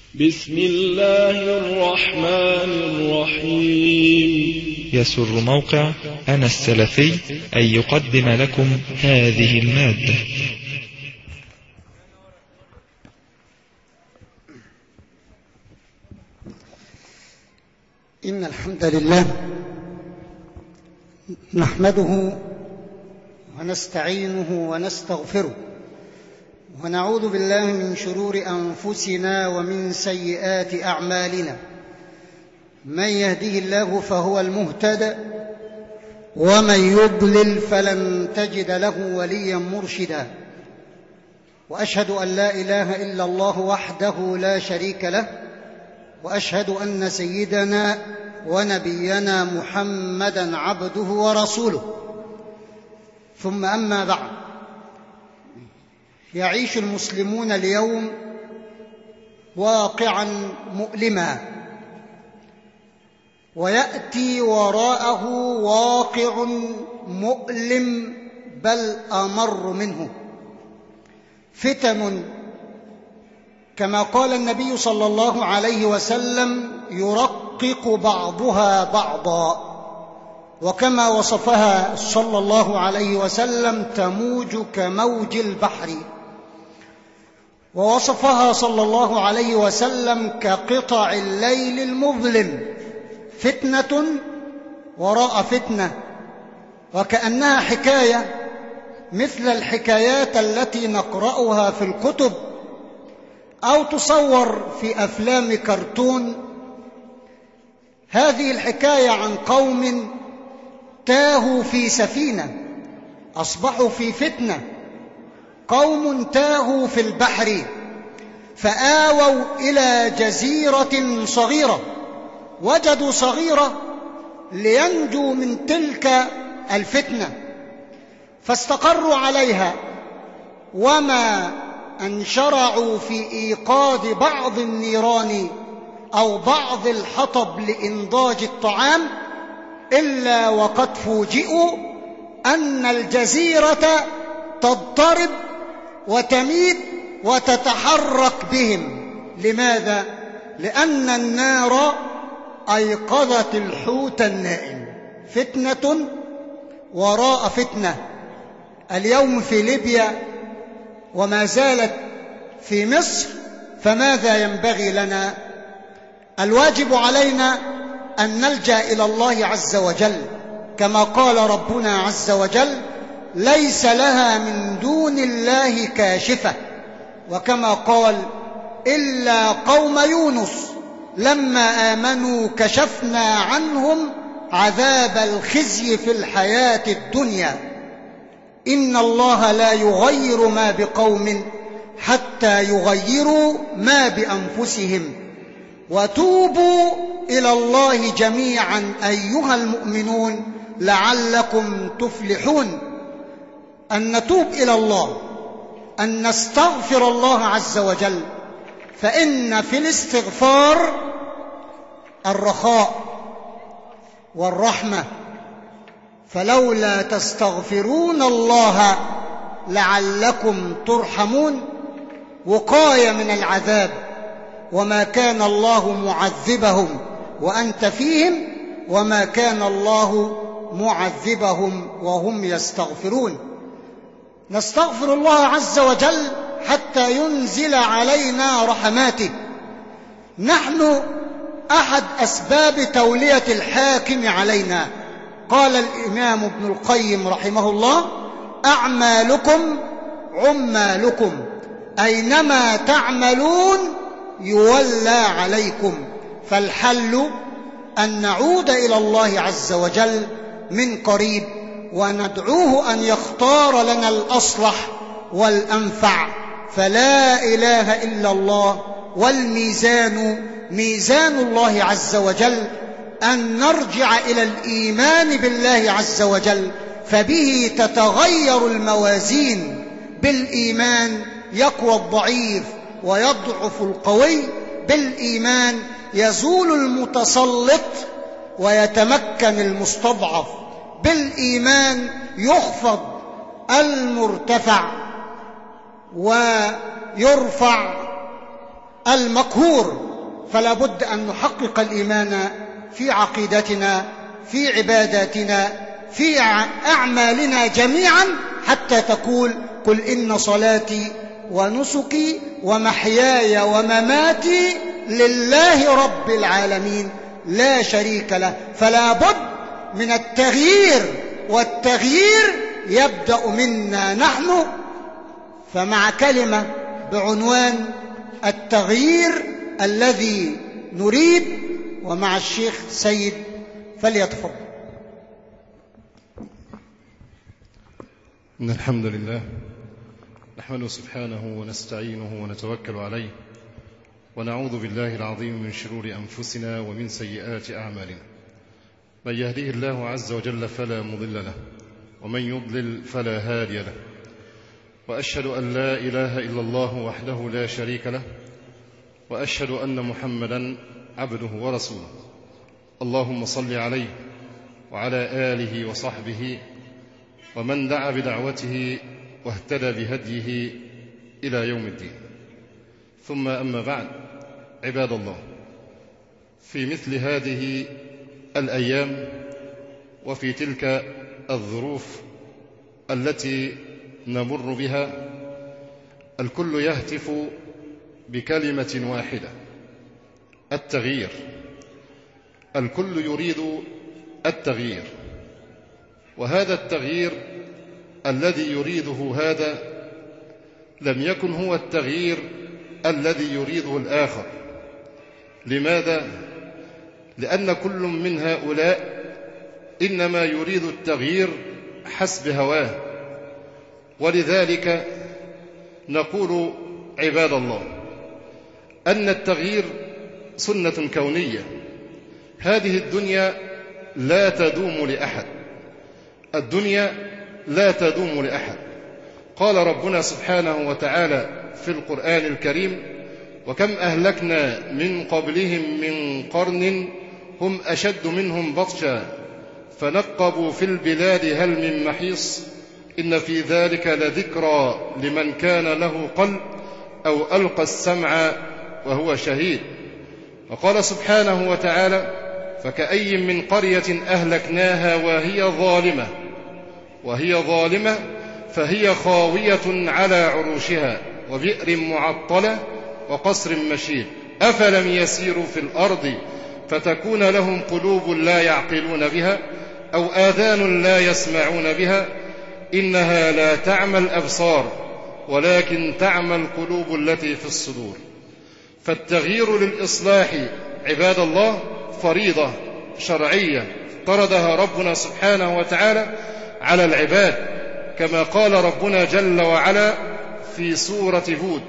بسم الله الرحمن الرحيم. يسر موقع أنا السلفي أن يقدم لكم هذه المادة. إن الحمد لله نحمده ونستعينه ونستغفره ونعوذ بالله من شرور أنفسنا ومن سيئات أعمالنا. من يهده الله فهو المهتدى ومن يضلل فلن تجد له وليا مرشدا. وأشهد أن لا إله إلا الله وحده لا شريك له، وأشهد أن سيدنا ونبينا محمدا عبده ورسوله. ثم أما بعد، يعيش المسلمون اليوم واقعا مؤلما، ويأتي وراءه واقع مؤلم بل أمر منه. فتن كما قال النبي صلى الله عليه وسلم يرقق بعضها بعضا، وكما وصفها صلى الله عليه وسلم تموج كموج البحر، ووصفها صلى الله عليه وسلم كقطع الليل المظلم، فتنة وراء فتنة، وكأنها حكاية مثل الحكايات التي نقرأها في الكتب أو تصور في أفلام كرتون. هذه الحكاية عن قوم تاهوا في سفينة أصبحوا في فتنة، قوم تاهوا في البحر فآووا إلى جزيرة صغيرة، وجدوا صغيرة لينجوا من تلك الفتنة فاستقروا عليها. وما أن شرعوا في إيقاد بعض النيران أو بعض الحطب لإنضاج الطعام إلا وقد فوجئوا أن الجزيرة تضطرب وتميد وتتحرك بهم. لماذا؟ لأن النار أيقظت الحوت النائم. فتنة وراء فتنة. اليوم في ليبيا وما زالت في مصر، فماذا ينبغي لنا؟ الواجب علينا أن نلجأ إلى الله عز وجل، كما قال ربنا عز وجل ليس لها من دون الله كاشفة، وكما قال إلا قوم يونس لما آمنوا كشفنا عنهم عذاب الخزي في الحياة الدنيا. إن الله لا يغير ما بقوم حتى يغيروا ما بأنفسهم، وتوبوا إلى الله جميعا أيها المؤمنون لعلكم تفلحون. أن نتوب إلى الله، أن نستغفر الله عز وجل، فإن في الاستغفار الرخاء والرحمة. فلولا تستغفرون الله لعلكم ترحمون، وقاية من العذاب. وما كان الله معذبهم وأنت فيهم، وما كان الله معذبهم وهم يستغفرون. نستغفر الله عز وجل حتى ينزل علينا رحماته. نحن أحد أسباب تولية الحاكم علينا. قال الإمام ابن القيم رحمه الله أعمالكم عمالكم، أينما تعملون يولى عليكم. فالحل أن نعود إلى الله عز وجل من قريب وندعوه أن يختار لنا الأصلح والأنفع. فلا إله إلا الله، والميزان ميزان الله عز وجل، أن نرجع إلى الإيمان بالله عز وجل، فبه تتغير الموازين. بالإيمان يقوى الضعيف ويضعف القوي، بالإيمان يزول المتسلط ويتمكن المستضعف، بالإيمان يخفض المرتفع ويرفع المقهور. فلا بد أن نحقق الإيمان في عقيدتنا، في عباداتنا، في أعمالنا جميعا، حتى تقول: قل إن صلاتي ونسكي ومحياي ومماتي لله رب العالمين لا شريك له. فلا بد من التغيير، والتغيير يبدأ منا نحن. فمع كلمة بعنوان التغيير الذي نريد، ومع الشيخ سيد فليتفضل. إن الحمد لله نحمده سبحانه ونستعينه ونتوكل عليه، ونعوذ بالله العظيم من شرور أنفسنا ومن سيئات أعمالنا. من يهديه الله عز وجل فلا مضل له، ومن يضلل فلا هادي له. وأشهد أن لا إله إلا الله وحده لا شريك له، وأشهد أن محمدا عبده ورسوله. اللهم صل عليه وعلى آله وصحبه ومن دعا بدعوته واهتدى بهديه إلى يوم الدين. ثم أما بعد، عباد الله، في مثل هذه الأيام وفي تلك الظروف التي نمر بها، الكل يهتف بكلمة واحدة: التغيير. الكل يريد التغيير، وهذا التغيير الذي يريده هذا لم يكن هو التغيير الذي يريده الآخر. لماذا؟ لأن كل من هؤلاء إنما يريد التغيير حسب هواه. ولذلك نقول عباد الله أن التغيير سنة كونية. هذه الدنيا لا تدوم لأحد، الدنيا لا تدوم لأحد. قال ربنا سبحانه وتعالى في القرآن الكريم: وكم أهلكنا من قبلهم من قرن هم أشد منهم بطشا فنقبوا في البلاد هل من محيص إن في ذلك لذكرى لمن كان له قلب أو ألقى السمع وهو شهيد. وقال سبحانه وتعالى: فكأي من قرية أهلكناها وهي ظالمة فهي خاوية على عروشها وبئر معطلة وقصر مشيد أفلم يسيروا في الأرض فتكون لهم قلوب لا يعقلون بها أو آذان لا يسمعون بها إنها لا تعمى الأبصار ولكن تعمى القلوب التي في الصدور. فالتغيير للإصلاح عباد الله فريضة شرعية افترضها ربنا سبحانه وتعالى على العباد، كما قال ربنا جل وعلا في سورة هود: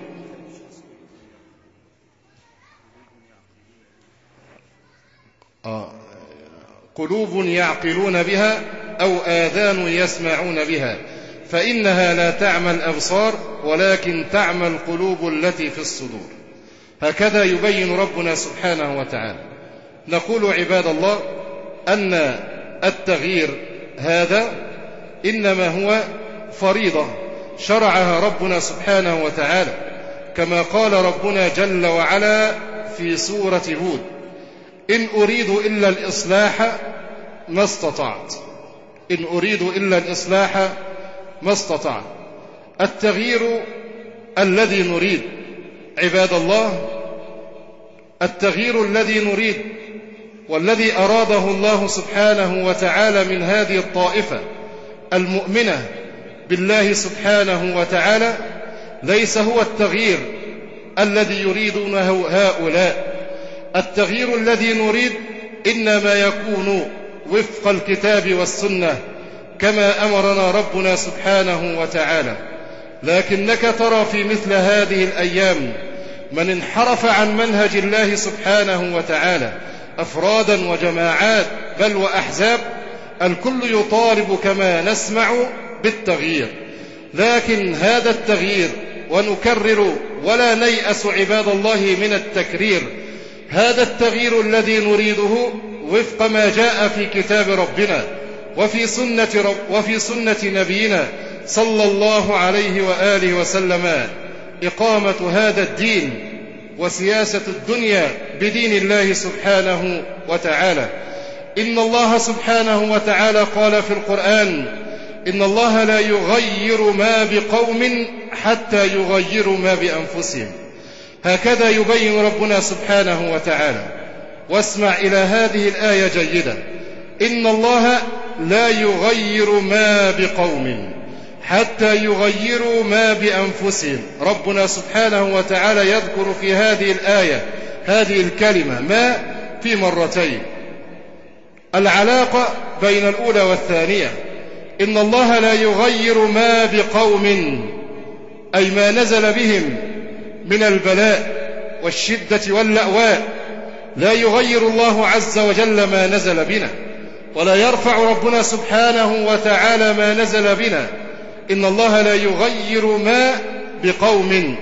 قلوب يعقلون بها أو آذان يسمعون بها فإنها لا تعمى الأبصار ولكن تعمى القلوب التي في الصدور. هكذا يبين ربنا سبحانه وتعالى. نقول عباد الله أن التغيير هذا إنما هو فريضة شرعها ربنا سبحانه وتعالى، كما قال ربنا جل وعلا في سورة هود: إن أريد إلا الإصلاح ما استطعت. إن أريد إلا الإصلاح ما استطعت. التغيير الذي نريد عباد الله، التغيير الذي نريد والذي أراده الله سبحانه وتعالى من هذه الطائفة المؤمنة بالله سبحانه وتعالى ليس هو التغيير الذي يريدونه هؤلاء. التغيير الذي نريد إنما يكون وفق الكتاب والسنة كما أمرنا ربنا سبحانه وتعالى. لكنك ترى في مثل هذه الأيام من انحرف عن منهج الله سبحانه وتعالى، أفرادا وجماعات بل وأحزاب، الكل يطالب كما نسمع بالتغيير. لكن هذا التغيير، ونكرر ولا نيأس عباد الله من التكرير، هذا التغيير الذي نريده وفق ما جاء في كتاب ربنا وفي سنة نبينا صلى الله عليه وآله وسلم، إقامة هذا الدين وسياسة الدنيا بدين الله سبحانه وتعالى. إن الله سبحانه وتعالى قال في القرآن: إن الله لا يغير ما بقوم حتى يغيروا ما بأنفسهم. هكذا يبين ربنا سبحانه وتعالى. واسمع إلى هذه الآية جيدا: إن الله لا يغير ما بقوم حتى يغيروا ما بأنفسهم. ربنا سبحانه وتعالى يذكر في هذه الآية هذه الكلمة ما في مرتين. العلاقة بين الأولى والثانية: إن الله لا يغير ما بقوم، أي ما نزل بهم من البلاء والشدة واللأواء، لا يغير الله عز وجل ما نزل بنا، ولا يرفع ربنا سبحانه وتعالى ما نزل بنا. إن الله لا يغير ما بقوم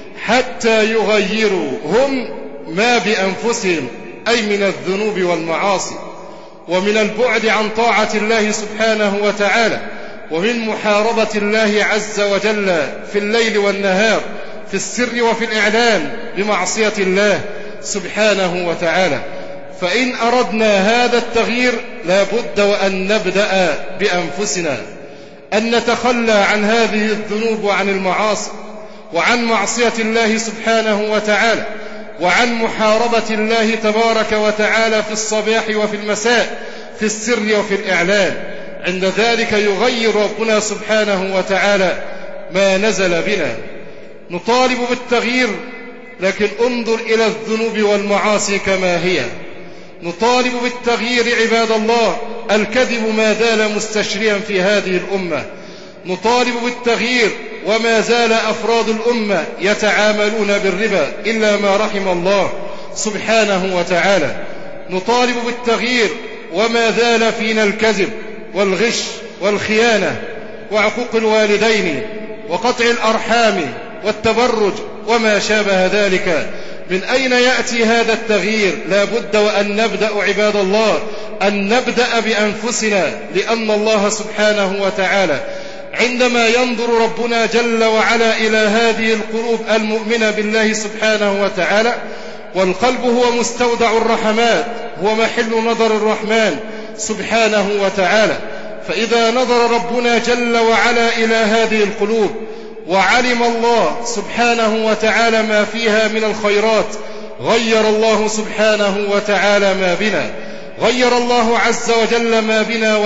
حتى يغيروا هم ما بأنفسهم، أي من الذنوب والمعاصي، ومن البعد عن طاعة الله سبحانه وتعالى، ومن محاربة الله عز وجل في الليل والنهار، في السر وفي الإعلان، بمعصية الله سبحانه وتعالى. فإن أردنا هذا التغيير لا بد وأن نبدأ بأنفسنا، أن نتخلى عن هذه الذنوب وعن المعاصي وعن معصية الله سبحانه وتعالى وعن محاربة الله تبارك وتعالى في الصباح وفي المساء، في السر وفي الإعلان. عند ذلك يغير ربنا سبحانه وتعالى ما نزل بنا. نطالب بالتغيير، لكن انظر إلى الذنوب والمعاصي كما هي. نطالب بالتغيير عباد الله، الكذب ما زال مستشريا في هذه الأمة. نطالب بالتغيير، وما زال أفراد الأمة يتعاملون بالربا إلا ما رحم الله سبحانه وتعالى. نطالب بالتغيير، وما زال فينا الكذب والغش والخيانة وعقوق الوالدين وقطع الأرحام والتبرج وما شابه ذلك. من أين يأتي هذا التغيير؟ لا بد وأن نبدأ عباد الله، أن نبدأ بأنفسنا، لأن الله سبحانه وتعالى عندما ينظر ربنا جل وعلا إلى هذه القلوب المؤمنة بالله سبحانه وتعالى، والقلب هو مستودع الرحمات، هو محل نظر الرحمن سبحانه وتعالى. فإذا نظر ربنا جل وعلا إلى هذه القلوب وعلم الله سبحانه وتعالى ما فيها من الخيرات، غير الله سبحانه وتعالى ما بنا، غير الله عز وجل ما بنا.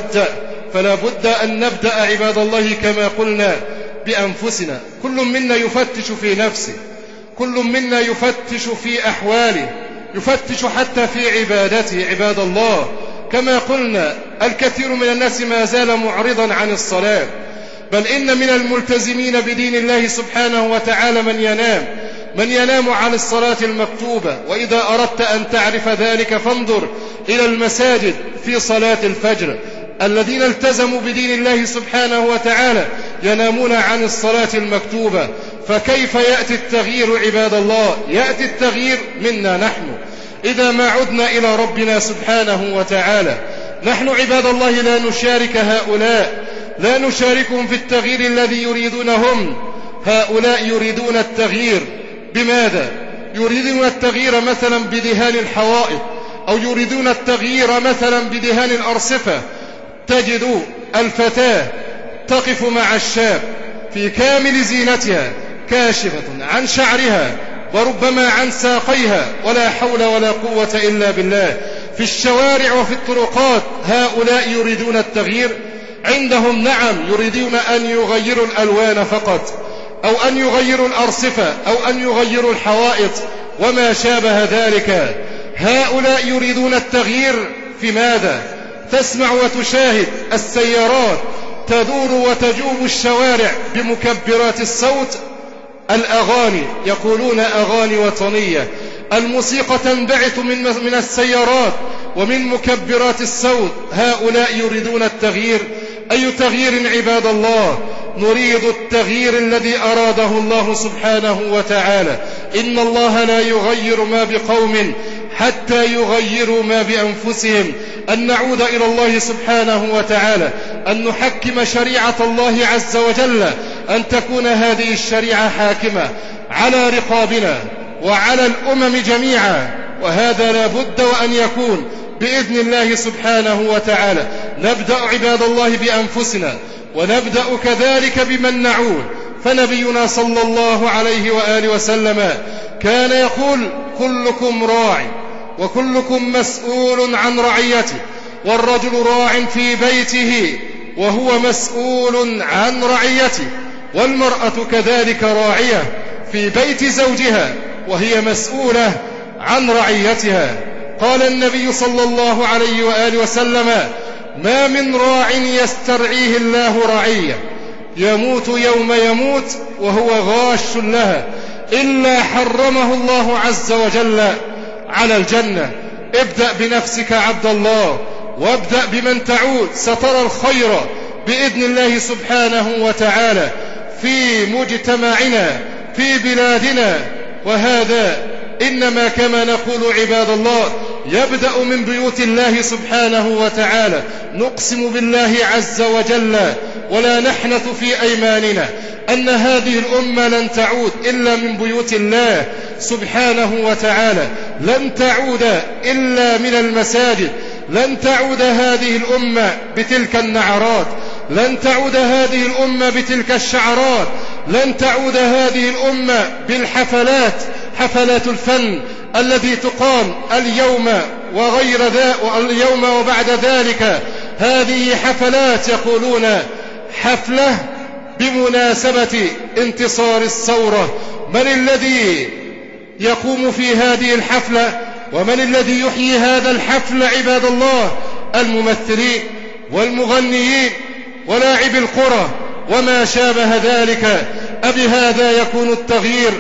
فلا بد أن نبدأ عباد الله كما قلنا بأنفسنا. كل منا يفتش في نفسه، كل منا يفتش في أحواله، يفتش حتى في عبادته عباد الله. كما قلنا الكثير من الناس ما زال معرضا عن الصلاة، بل إن من الملتزمين بدين الله سبحانه وتعالى من ينام عن الصلاة المكتوبة. وإذا أردت أن تعرف ذلك فانظر إلى المساجد في صلاة الفجر. الذين التزموا بدين الله سبحانه وتعالى ينامون عن الصلاة المكتوبة. فكيف يأتي التغيير عباد الله؟ يأتي التغيير منا نحن إذا ما عدنا إلى ربنا سبحانه وتعالى. نحن عباد الله لا نشارك هؤلاء، لا نشاركهم في التغيير الذي يريدونهم. هؤلاء يريدون التغيير بماذا؟ يريدون التغيير مثلا بدهان الحوائط، أو يريدون التغيير مثلا بدهان الأرصفة. تجد الفتاة تقف مع الشاب في كامل زينتها، كاشفة عن شعرها وربما عن ساقيها، ولا حول ولا قوة إلا بالله، في الشوارع وفي الطرقات. هؤلاء يريدون التغيير. عندهم نعم يريدون أن يغيروا الألوان فقط، أو أن يغيروا الأرصفة، أو أن يغيروا الحوائط وما شابه ذلك. هؤلاء يريدون التغيير في ماذا؟ تسمع وتشاهد السيارات تدور وتجوب الشوارع بمكبرات الصوت، الأغاني، يقولون أغاني وطنية. الموسيقى تنبعث من السيارات ومن مكبرات الصوت. هؤلاء يريدون التغيير. أي تغيير عباد الله؟ نريد التغيير الذي أراده الله سبحانه وتعالى. إن الله لا يغير ما بقوم حتى يغيروا ما بأنفسهم. أن نعود إلى الله سبحانه وتعالى، أن نحكم شريعة الله عز وجل، أن تكون هذه الشريعة حاكمة على رقابنا وعلى الأمم جميعا، وهذا لا بد وأن يكون بإذن الله سبحانه وتعالى. نبدأ عباد الله بأنفسنا، ونبدأ كذلك بمن نعود. فنبينا صلى الله عليه وآله وسلم كان يقول: كلكم راع وكلكم مسؤول عن رعيته، والرجل راع في بيته وهو مسؤول عن رعيته، والمرأة كذلك راعية في بيت زوجها وهي مسؤولة عن رعيتها. قال النبي صلى الله عليه وآله وسلم: ما من راع يسترعيه الله رعية يموت يوم يموت وهو غاش لها إلا حرمه الله عز وجل على الجنة. ابدأ بنفسك عبد الله، وابدأ بمن تعود، سترى الخير بإذن الله سبحانه وتعالى في مجتمعنا في بلادنا. وهذا إنما كما نقول عباد الله يبدأ من بيوت الله سبحانه وتعالى. نقسم بالله عز وجل ولا نحنث في أيماننا أن هذه الأمة لن تعود إلا من بيوت الله سبحانه وتعالى، لن تعود إلا من المساجد، لن تعود هذه الأمة بتلك النعرات، لن تعود هذه الأمة بتلك الشعرات، لن تعود هذه الأمة بالحفلات، حفلات الفن التي تقام اليوم وغير اليوم وبعد ذلك. هذه حفلات يقولون حفلة بمناسبة انتصار الثورة. من الذي يقوم في هذه الحفلة ومن الذي يحيي هذا الحفل عباد الله؟ الممثلين والمغنيين ولاعب القرى وما شابه ذلك. أبهذا يكون التغيير؟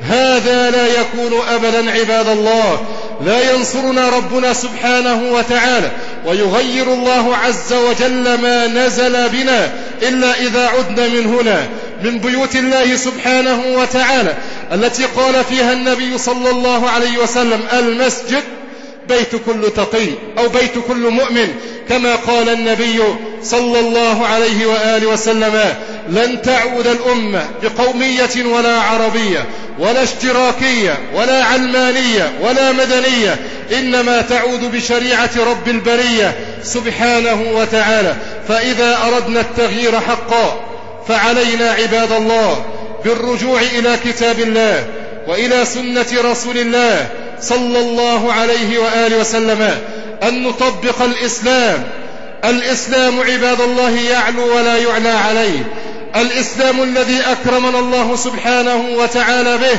هذا لا يكون أبدا عباد الله. لا ينصرنا ربنا سبحانه وتعالى ويغير الله عز وجل ما نزل بنا إلا إذا عدنا من هنا من بيوت الله سبحانه وتعالى التي قال فيها النبي صلى الله عليه وسلم: المسجد بيت كل تقي أو بيت كل مؤمن، كما قال النبي صلى الله عليه وآله وسلم: لن تعود الأمة بقومية ولا عربية ولا اشتراكية ولا علمانية ولا مدنية، إنما تعود بشريعة رب البرية سبحانه وتعالى. فإذا أردنا التغيير حقا فعلينا عباد الله بالرجوع إلى كتاب الله وإلى سنة رسول الله صلى الله عليه وآله وسلم، أن نطبق الإسلام. الإسلام عباد الله يعلو ولا يعلى عليه، الإسلام الذي أكرمنا الله سبحانه وتعالى به،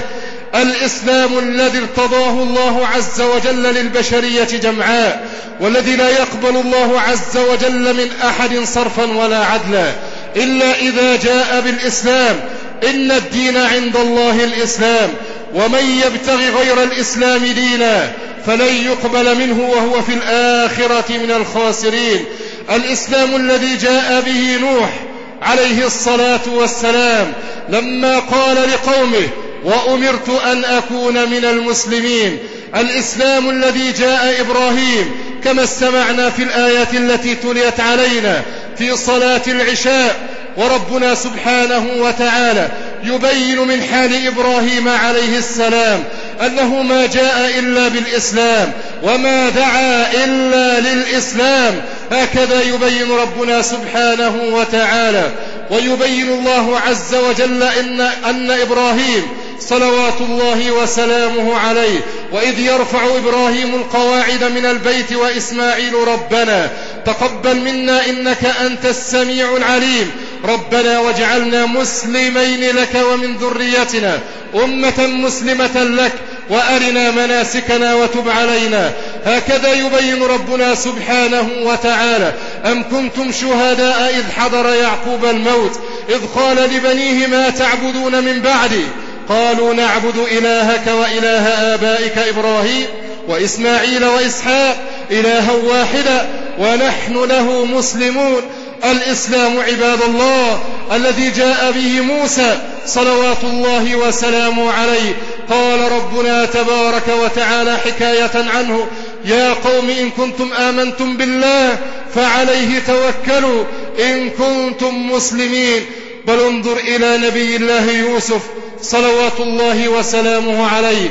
الإسلام الذي ارتضاه الله عز وجل للبشرية جمعاء، والذي لا يقبل الله عز وجل من أحد صرفا ولا عدلا إلا إذا جاء بالإسلام. إن الدين عند الله الإسلام، ومن يبتغي غير الإسلام دينا فلن يقبل منه وهو في الآخرة من الخاسرين. الإسلام الذي جاء به نوح عليه الصلاة والسلام لما قال لقومه: وأمرت أن أكون من المسلمين. الإسلام الذي جاء إبراهيم كما استمعنا في الآيات التي تليت علينا في صلاة العشاء، وربنا سبحانه وتعالى يبين من حال إبراهيم عليه السلام أنه ما جاء إلا بالإسلام وما دعا إلا للإسلام. هكذا يبين ربنا سبحانه وتعالى ويبين الله عز وجل أن إبراهيم صلوات الله وسلامه عليه وإذ يرفع إبراهيم القواعد من البيت وإسماعيل ربنا تقبل منا إنك أنت السميع العليم ربنا واجعلنا مسلمين لك ومن ذريتنا أمة مسلمة لك وأرنا مناسكنا وتب علينا. هكذا يبين ربنا سبحانه وتعالى: أم كنتم شهداء إذ حضر يعقوب الموت إذ قال لبنيه ما تعبدون من بعدي قالوا نعبد إلهك وإله آبائك إبراهيم وإسماعيل وإسحاق إلها واحدا ونحن له مسلمون. الإسلام عباد الله الذي جاء به موسى صلوات الله وسلامه عليه، قال ربنا تبارك وتعالى حكاية عنه: يا قوم إن كنتم آمنتم بالله فعليه توكلوا إن كنتم مسلمين. بل انظر إلى نبي الله يوسف صلوات الله وسلامه عليه،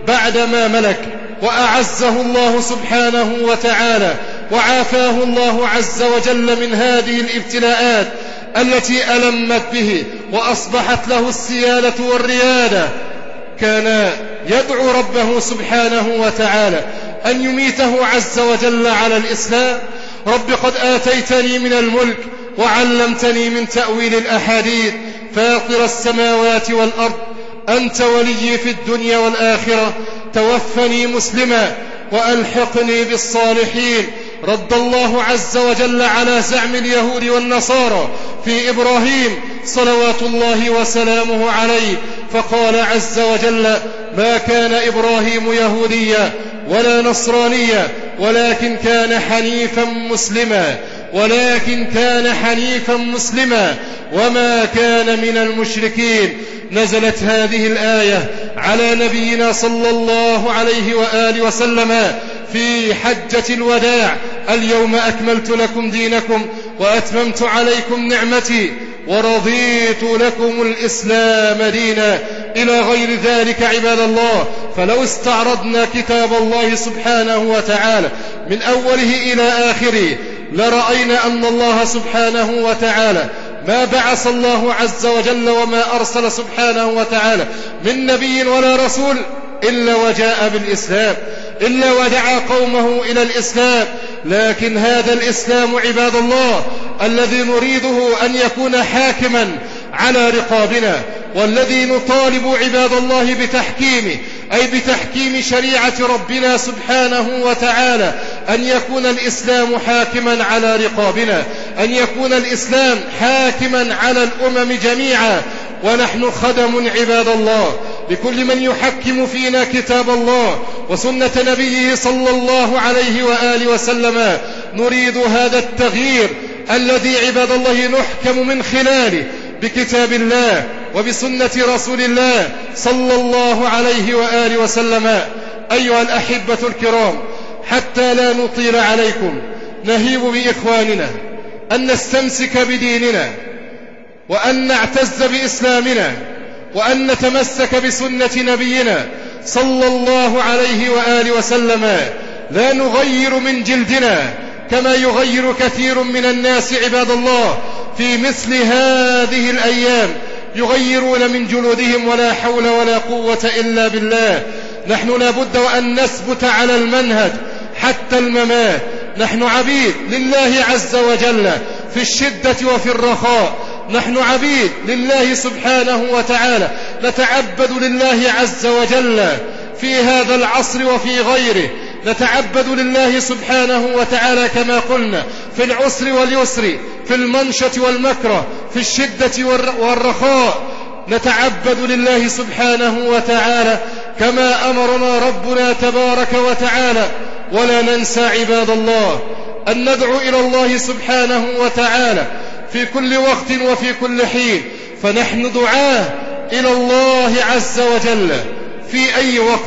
بعدما ملك، وأعزه الله سبحانه وتعالى وعافاه الله عز وجل من هذه الابتلاءات التي ألمت به وأصبحت له السيادة والريادة، كان يدعو ربه سبحانه وتعالى أن يميته عز وجل على الإسلام. رب قد آتيتني من الملك وعلمتني من تأويل الأحاديث، فاطر السماوات والأرض، أنت ولي في الدنيا والآخرة، توفني مسلما وألحقني بالصالحين. رد الله عز وجل على زعم اليهود والنصارى في إبراهيم صلوات الله وسلامه عليه، فقال عز وجل: ما كان إبراهيم يهوديا ولا نصرانيا ولكن كان حنيفا مسلما وما كان من المشركين. نزلت هذه الآية على نبينا صلى الله عليه وآله وسلم في حجة الوداع: اليوم أكملت لكم دينكم وأتممت عليكم نعمتي ورضيت لكم الإسلام دينا، إلى غير ذلك. عباد الله، فلو استعرضنا كتاب الله سبحانه وتعالى من أوله إلى آخره لرأينا أن الله سبحانه وتعالى ما بعث الله عز وجل وما أرسل سبحانه وتعالى من نبي ولا رسول إلا وجاء بالإسلام، إلا ودعا قومه إلى الإسلام. لكن هذا الإسلام عباد الله الذي نريده أن يكون حاكما على رقابنا، والذي نطالب عباد الله بتحكيمه، أي بتحكيم شريعة ربنا سبحانه وتعالى، أن يكون الإسلام حاكما على رقابنا، أن يكون الإسلام حاكما على الأمم جميعا. ونحن خدم عباد الله لكل من يحكم فينا كتاب الله وسنة نبيه صلى الله عليه وآله وسلم. نريد هذا التغيير الذي عباد الله نحكم من خلاله بكتاب الله وبسنة رسول الله صلى الله عليه وآله وسلم. أيها الأحبة الكرام، حتى لا نطيل عليكم، نهيب بإخواننا أن نستمسك بديننا، وأن نعتز بإسلامنا، وأن نتمسك بسنة نبينا صلى الله عليه وآله وسلم. لا نغير من جلدنا كما يغير كثير من الناس عباد الله في مثل هذه الأيام، يغيرون من جلودهم، ولا حول ولا قوة إلا بالله. نحن لابد وأن نثبت على المنهج حتى الممات. نحن عبيد لله عز وجل في الشدة وفي الرخاء، نحن عبيد لله سبحانه وتعالى، نتعبد لله عز وجل في هذا العصر وفي غيره، نتعبد لله سبحانه وتعالى كما قلنا في العسر واليسر، في المنشة والمكره، في الشدة والرخاء، نتعبد لله سبحانه وتعالى كما أمرنا ربنا تبارك وتعالى. ولا ننسى عباد الله أن ندعو إلى الله سبحانه وتعالى في كل وقت وفي كل حين، فنحن دعاة إلى الله عز وجل في أي وقت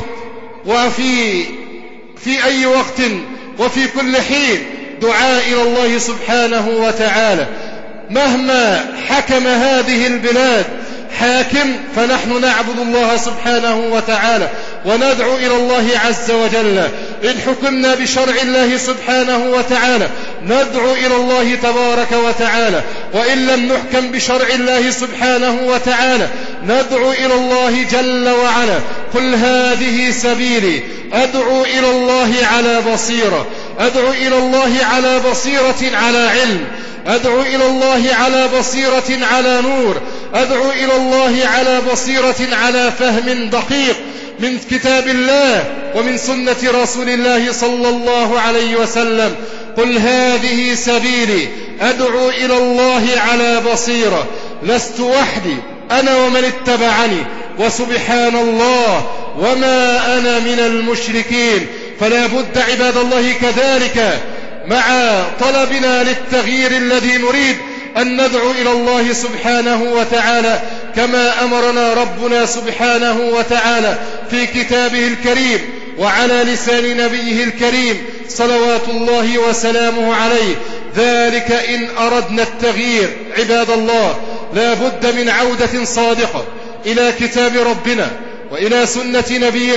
وفي كل حين، دعاء إلى الله سبحانه وتعالى. مهما حكم هذه البلاد حاكم، فنحن نعبد الله سبحانه وتعالى وندعو إلى الله عز وجل. إن حكمنا بشرع الله سبحانه وتعالى ندعو إلى الله تبارك وتعالى، وإن لم نحكم بشرع الله سبحانه وتعالى ندعو إلى الله جل وعلا. قل هذه سبيلي أدعو إلى الله على بصيرة، أدعو إلى الله على بصيرة على علم، أدعو إلى الله على بصيرة على نور، أدعو إلى الله على بصيرة على فهم دقيق من كتاب الله ومن سنة رسول الله صلى الله عليه وسلم. قل هذه سبيلي أدعو إلى الله على بصيرة، لست وحدي، أنا ومن اتبعني، وسبحان الله وما أنا من المشركين. فلا بد عباد الله كذلك مع طلبنا للتغيير الذي نريد أن ندعو إلى الله سبحانه وتعالى كما أمرنا ربنا سبحانه وتعالى في كتابه الكريم وعلى لسان نبيه الكريم صلوات الله وسلامه عليه. ذلك إن أردنا التغيير عباد الله لا بد من عودة صادقة إلى كتاب ربنا وإلى سنة نبينا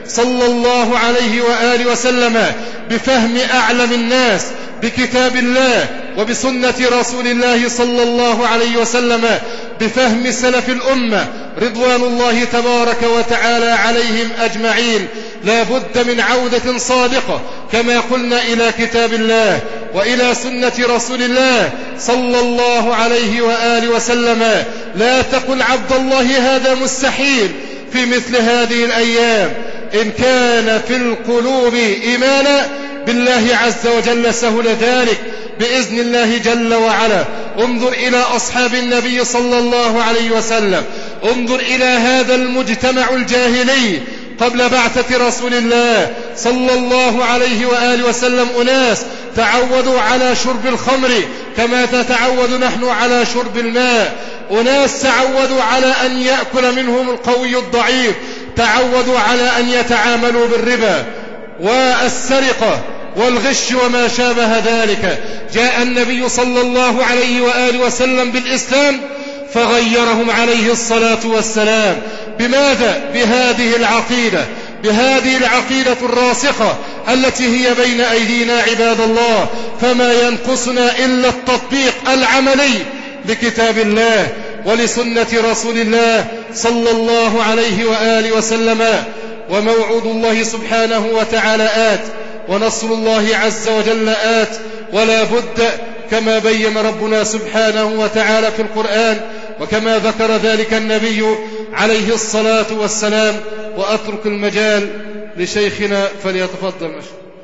صلى الله عليه وآله وسلم بفهم أعلم الناس بكتاب الله وبسنة رسول الله صلى الله عليه وسلم بفهم سلف الأمة رضوان الله تبارك وتعالى عليهم أجمعين، لا بد من عودة صادقة كما قلنا إلى كتاب الله وإلى سنة رسول الله صلى الله عليه وآله وسلم. لا تقل عبد الله هذا مستحيل في مثل هذه الأيام. إن كان في القلوب إيمانا بالله عز وجل سهل ذلك بإذن الله جل وعلا. انظر إلى أصحاب النبي صلى الله عليه وسلم، انظر إلى هذا المجتمع الجاهلي قبل بعثة رسول الله صلى الله عليه وآله وسلم. أناس تعودوا على شرب الخمر كما تتعود نحن على شرب الماء. أناس تعودوا على أن يأكل منهم القوي الضعيف، تعودوا على أن يتعاملوا بالربا والسرقة والغش وما شابه ذلك. جاء النبي صلى الله عليه وآله وسلم بالإسلام فغيرهم عليه الصلاة والسلام. بماذا؟ بهذه العقيدة، بهذه العقيدة الراسخة التي هي بين أيدينا عباد الله. فما ينقصنا إلا التطبيق العملي لكتاب الله ولسنة رسول الله صلى الله عليه وآله وسلم. وموعود الله سبحانه وتعالى آت، ونصر الله عز وجل آت، ولا بد كما بين ربنا سبحانه وتعالى في القرآن وكما ذكر ذلك النبي عليه الصلاة والسلام. وأترك المجال لشيخنا فليتفضل.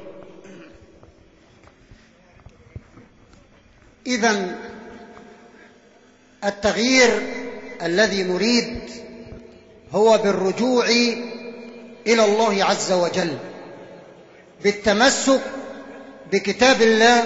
إذن التغيير الذي نريد هو بالرجوع إلى الله عز وجل، بالتمسك بكتاب الله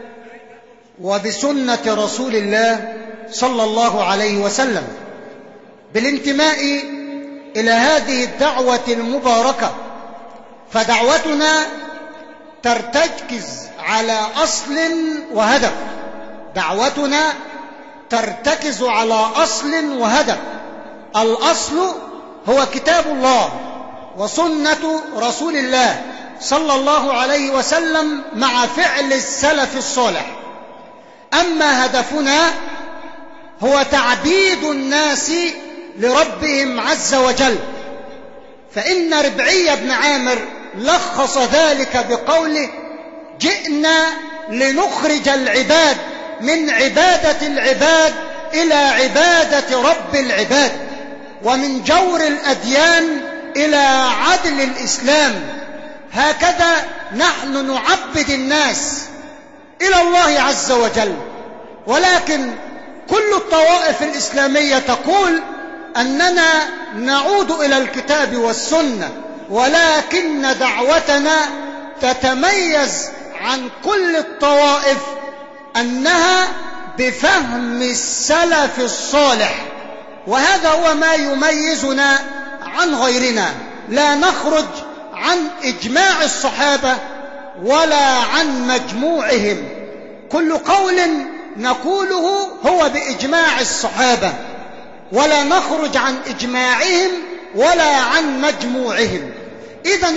وبسنة رسول الله صلى الله عليه وسلم، بالانتماء إلى هذه الدعوة المباركة. فدعوتنا ترتكز على أصل وهدف، دعوتنا ترتكز على أصل وهدف. الأصل هو كتاب الله وسنة رسول الله صلى الله عليه وسلم مع فعل السلف الصالح. أما هدفنا هو تعبيد الناس لربهم عز وجل. فإن ربعي بن عامر لخص ذلك بقوله: جئنا لنخرج العباد من عبادة العباد إلى عبادة رب العباد، ومن جور الأديان إلى عدل الإسلام. هكذا نحن نعبد الناس إلى الله عز وجل. ولكن كل الطوائف الإسلامية تقول أننا نعود إلى الكتاب والسنة، ولكن دعوتنا تتميز عن كل الطوائف أنها بفهم السلف الصالح، وهذا هو ما يميزنا عن غيرنا. لا نخرج عن إجماع الصحابة ولا عن مجموعهم. كل قول نقوله هو بإجماع الصحابة، ولا نخرج عن إجماعهم ولا عن مجموعهم. إذن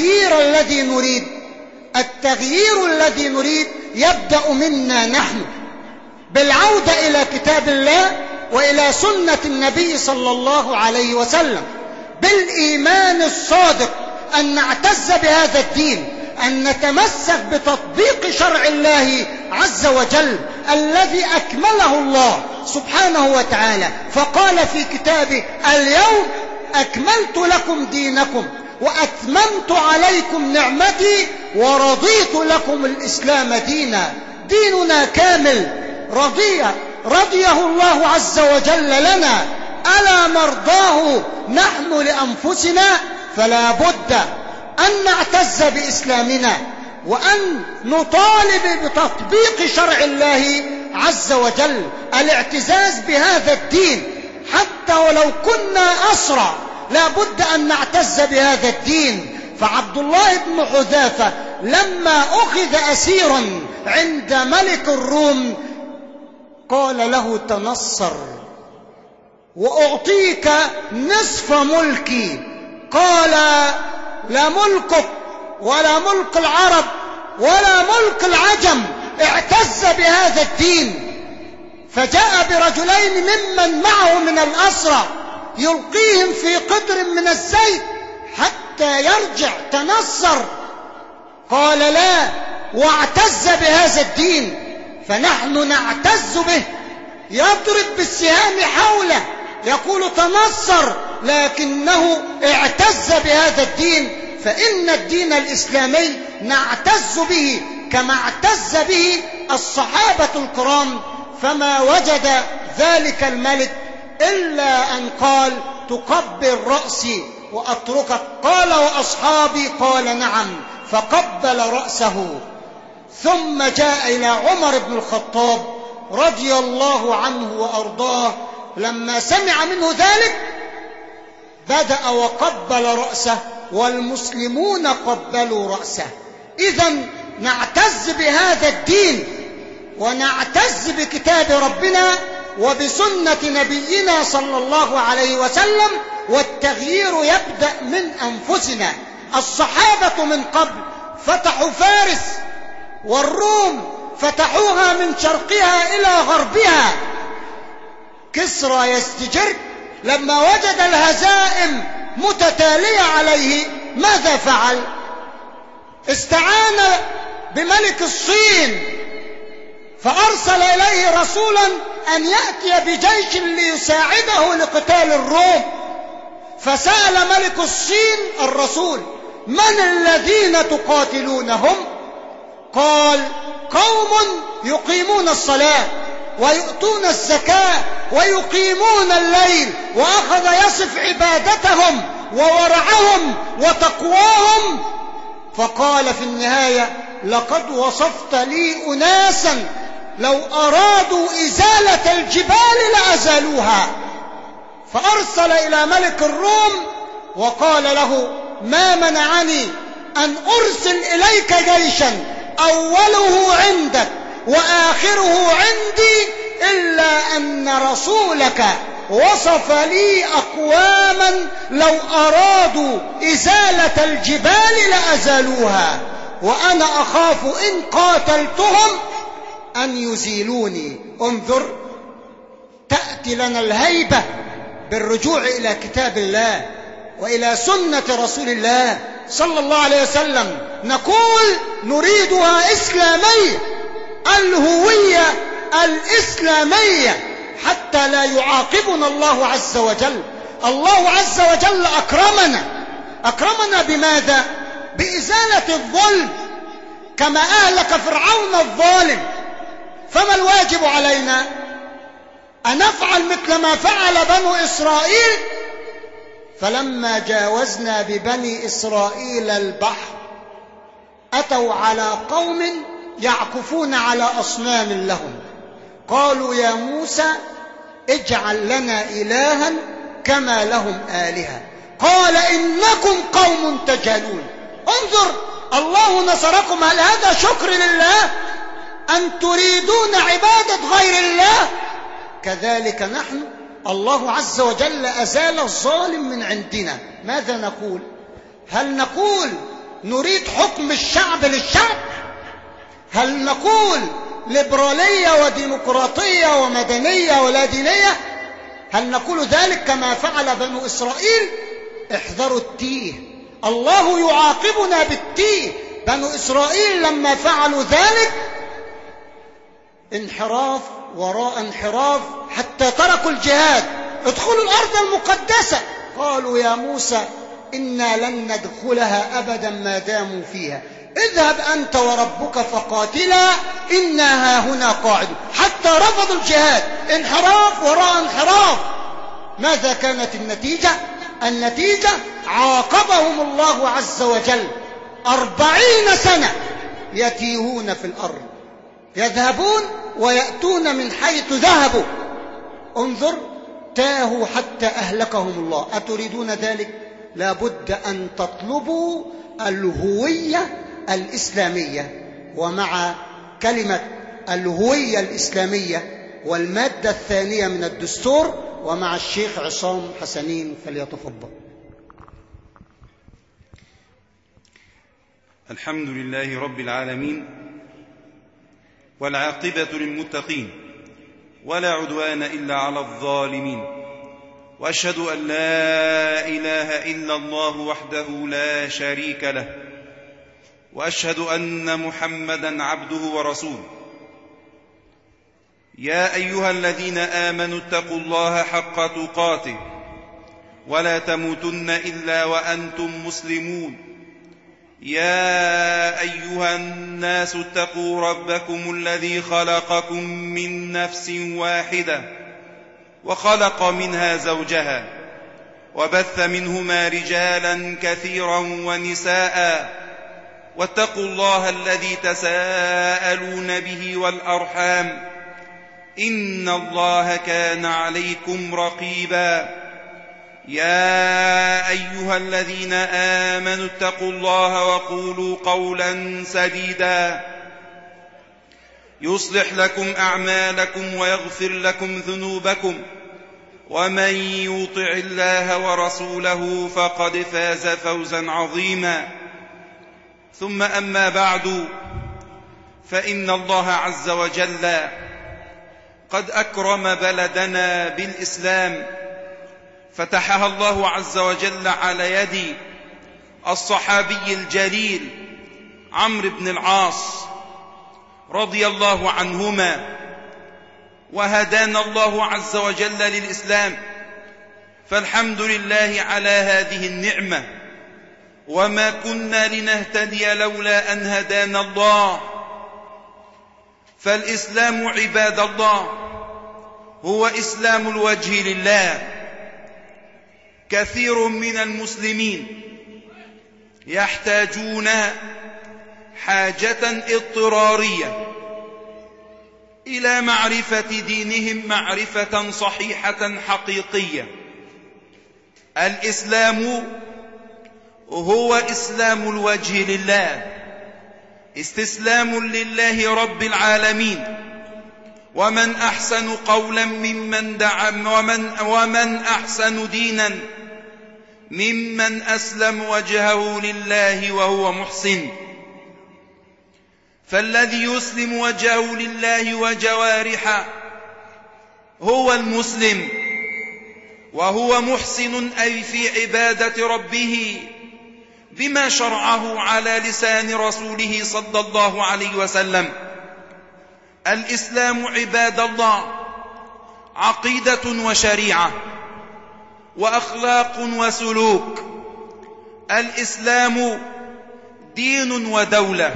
التغيير الذي نريد يبدأ منا نحن، بالعودة إلى كتاب الله وإلى سنة النبي صلى الله عليه وسلم، بالإيمان الصادق أن نعتز بهذا الدين، أن نتمسك بتطبيق شرع الله عز وجل الذي أكمله الله سبحانه وتعالى. فقال في كتابه: اليوم أكملت لكم دينكم وأتممت عليكم نعمتي ورضيت لكم الإسلام دينا. ديننا كامل، رضيه الله عز وجل لنا، ألا مرضاه نحن لأنفسنا. فلا بد أن نعتز بإسلامنا وأن نطالب بتطبيق شرع الله عز وجل، الاعتزاز بهذا الدين حتى ولو كنا أسرى. لا بد أن نعتز بهذا الدين. فعبد الله بن حذافة لما أخذ أسيرا عند ملك الروم قال له: تنصر وأعطيك نصف ملكي. قال: لا ملكك ولا ملك العرب ولا ملك العجم اعتز بهذا الدين، فجاء برجلين ممن معه من الأسرى يلقيهم في قدر من الزيت حتى يرجع تنصر. قال لا، واعتز بهذا الدين، فنحن نعتز به. يضرب بالسهام حوله يقول تنصر، لكنه اعتز بهذا الدين، فإن الدين الإسلامي نعتز به كما اعتز به الصحابة الكرام. فما وجد ذلك الملك إلا أن قال تقبل رأسي وأتركك. قال وأصحابي؟ قال نعم، فقبل رأسه. ثم جاء إلى عمر بن الخطاب رضي الله عنه وأرضاه، لما سمع منه ذلك بدأ وقبل رأسه، والمسلمون قبلوا رأسه. إذن نعتز بهذا الدين ونعتز بكتاب ربنا وبسنة نبينا صلى الله عليه وسلم، والتغيير يبدأ من أنفسنا. الصحابة من قبل فتحوا فارس، والروم فتحوها من شرقها إلى غربها. كسرى يستجر لما وجد الهزائم متتالية عليه ماذا فعل؟ استعان بملك الصين، فأرسل إليه رسولا أن يأتي بجيش ليساعده لقتال الروم. فسأل ملك الصين الرسول من الذين تقاتلونهم؟ قال قوم يقيمون الصلاة ويؤتون الزكاة ويقيمون الليل، وأخذ يصف عبادتهم وورعهم وتقواهم. فقال في النهاية لقد وصفت لي أناسا لو أرادوا إزالة الجبال لأزالوها. فأرسل إلى ملك الروم وقال له ما منعني أن أرسل إليك جيشا أوله عندك وآخره عندي إلا أن رسولك وصف لي أقواما لو أرادوا إزالة الجبال لأزالوها، وأنا أخاف إن قاتلتهم أن يزيلوني. انظر، تأتي لنا الهيبة بالرجوع إلى كتاب الله وإلى سنة رسول الله صلى الله عليه وسلم. نقول نريدها إسلامية، الهوية الإسلامية، حتى لا يعاقبنا الله عز وجل. الله عز وجل أكرمنا بماذا؟ بإزالة الظلم، كما أهلك فرعون الظالم. فما الواجب علينا؟ أن نفعل مثل ما فعل بنو إسرائيل. فلما جاوزنا ببني إسرائيل البحر أتوا على قوم يعكفون على أصنام لهم، قالوا يا موسى اجعل لنا إلها كما لهم آلهة، قال إنكم قوم تجهلون. انظر، الله نصركم. هل هذا شكر لله أن تريدون عبادة غير الله؟ كذلك نحن، الله عز وجل أزال الظالم من عندنا. ماذا نقول؟ هل نقول نريد حكم الشعب للشعب؟ هل نقول ليبرالية وديمقراطية ومدنية ولا دينية؟ هل نقول ذلك كما فعل بنو إسرائيل؟ احذروا التيه، الله يعاقبنا بالتيه. بنو إسرائيل لما فعلوا ذلك انحراف وراء انحراف حتى تركوا الجهاد. ادخلوا الأرض المقدسة، قالوا يا موسى إنا لن ندخلها أبدا ما داموا فيها، اذهب أنت وربك فقاتلا إنا هاهنا قاعدون. حتى رفضوا الجهاد، انحراف وراء انحراف. ماذا كانت النتيجة؟ النتيجة عاقبهم الله عز وجل 40 سنة يتيهون في الأرض، يذهبون ويأتون من حيث ذهبوا. انظر، تاهوا حتى أهلكهم الله. أتريدون ذلك؟ لابد أن تطلبوا الهوية الإسلامية. ومع كلمة الهوية الإسلامية والمادة الثانية من الدستور، ومع الشيخ عصام حسنين فليتفضل. الحمد لله رب العالمين، والعاقبة للمتقين، ولا عدوان إلا على الظالمين، وأشهد أن لا إله إلا الله وحده لا شريك له، وأشهد أن محمدا عبده ورسوله. يا أيها الذين آمنوا اتقوا الله حق تقاته ولا تموتن إلا وأنتم مسلمون. يا أيها الناس اتقوا ربكم الذي خلقكم من نفس واحدة وخلق منها زوجها وبث منهما رجالا كثيرا ونساء، واتقوا الله الذي تساءلون به والأرحام، إن الله كان عليكم رقيبا. يا أيها الذين آمنوا اتقوا الله وقولوا قولا سديدا يصلح لكم أعمالكم ويغفر لكم ذنوبكم، ومن يطع الله ورسوله فقد فاز فوزا عظيما. ثم أما بعد، فإن الله عز وجل قد أكرم بلدنا بالإسلام، فتحها الله عز وجل على يد الصحابي الجليل عمرو بن العاص رضي الله عنهما، وهدانا الله عز وجل للإسلام، فالحمد لله على هذه النعمة، وما كنا لنهتدي لولا أن هدانا الله. فالإسلام عباد الله هو إسلام الوجه لله. كثير من المسلمين يحتاجون حاجة اضطرارية إلى معرفة دينهم معرفة صحيحة حقيقية. الإسلام هو إسلام الوجه لله، استسلام لله رب العالمين. ومن أحسن قولا ممن دعا ومن أحسن دينا ممن أسلم وجهه لله وهو محسن. فالذي يسلم وجهه لله وجوارحه هو المسلم، وهو محسن أي في عبادة ربه بما شرعه على لسان رسوله صلى الله عليه وسلم. الإسلام عباد الله عقيدة وشريعة وأخلاق وسلوك. الإسلام دين ودولة.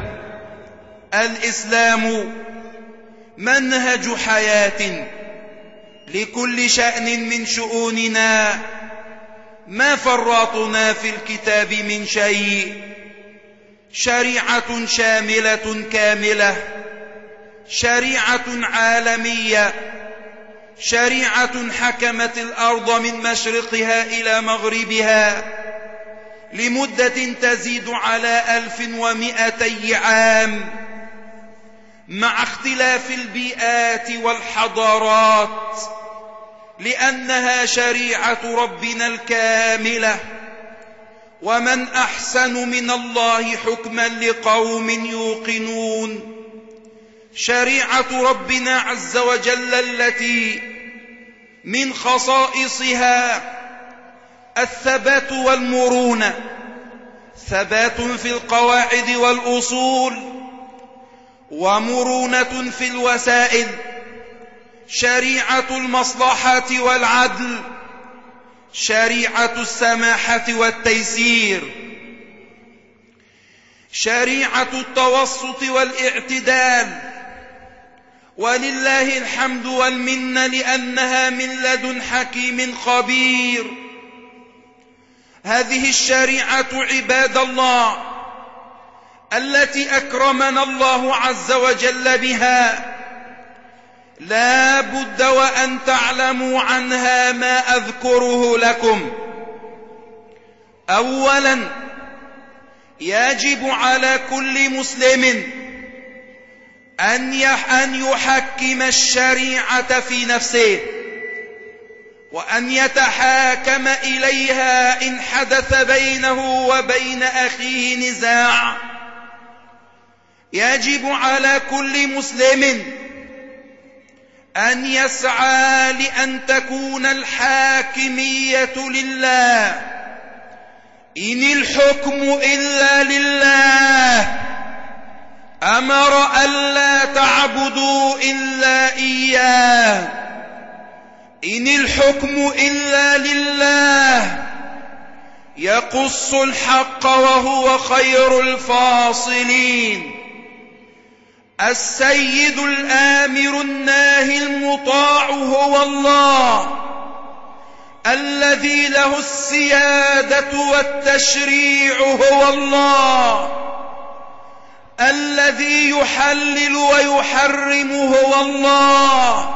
الإسلام منهج حياة لكل شأن من شؤوننا، ما فرطنا في الكتاب من شيء. شريعة شاملة كاملة، شريعة عالمية، شريعة حكمت الأرض من مشرقها إلى مغربها لمدة تزيد على 1200 عام، مع اختلاف البيئات والحضارات، لأنها شريعة ربنا الكاملة. ومن أحسن من الله حكما لقوم يوقنون. شريعة ربنا عز وجل التي من خصائصها الثبات والمرونة، ثبات في القواعد والأصول، ومرونة في الوسائل. شريعة المصلحة والعدل، شريعة السماحة والتيسير، شريعة التوسط والاعتدال. ولله الحمد والمنة لأنها من لدن حكيم خبير. هذه الشريعة عباد الله التي أكرمنا الله عز وجل بها لا بد وأن تعلموا عنها ما أذكره لكم. أولا، يجب على كل مسلم أن يحكم الشريعة في نفسه، وأن يتحاكم إليها إن حدث بينه وبين أخيه نزاع يجب على كل مسلم أن يسعى لأن تكون الحاكمية لله. إن الحكم إلا لله، أمر ألا تعبدوا إلا إياه. إن الحكم إلا لله، يقص الحق وهو خير الفاصلين. السيد الآمر الناهي المطاع هو الله، الذي له السيادة والتشريع هو الله، الذي يحلل ويحرم هو الله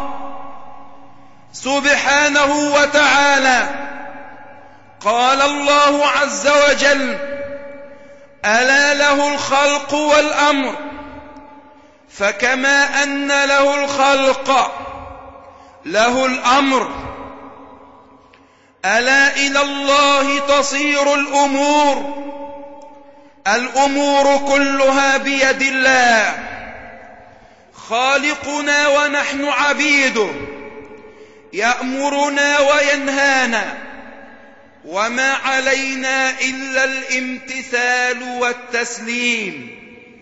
سبحانه وتعالى. قال الله عز وجل: ألا له الخلق والأمر. فكما أن له الخلق له الأمر، ألا إلى الله تصير الأمور. الأمور كلها بيد الله، خالقنا ونحن عبيده، يأمرنا وينهانا، وما علينا إلا الامتثال والتسليم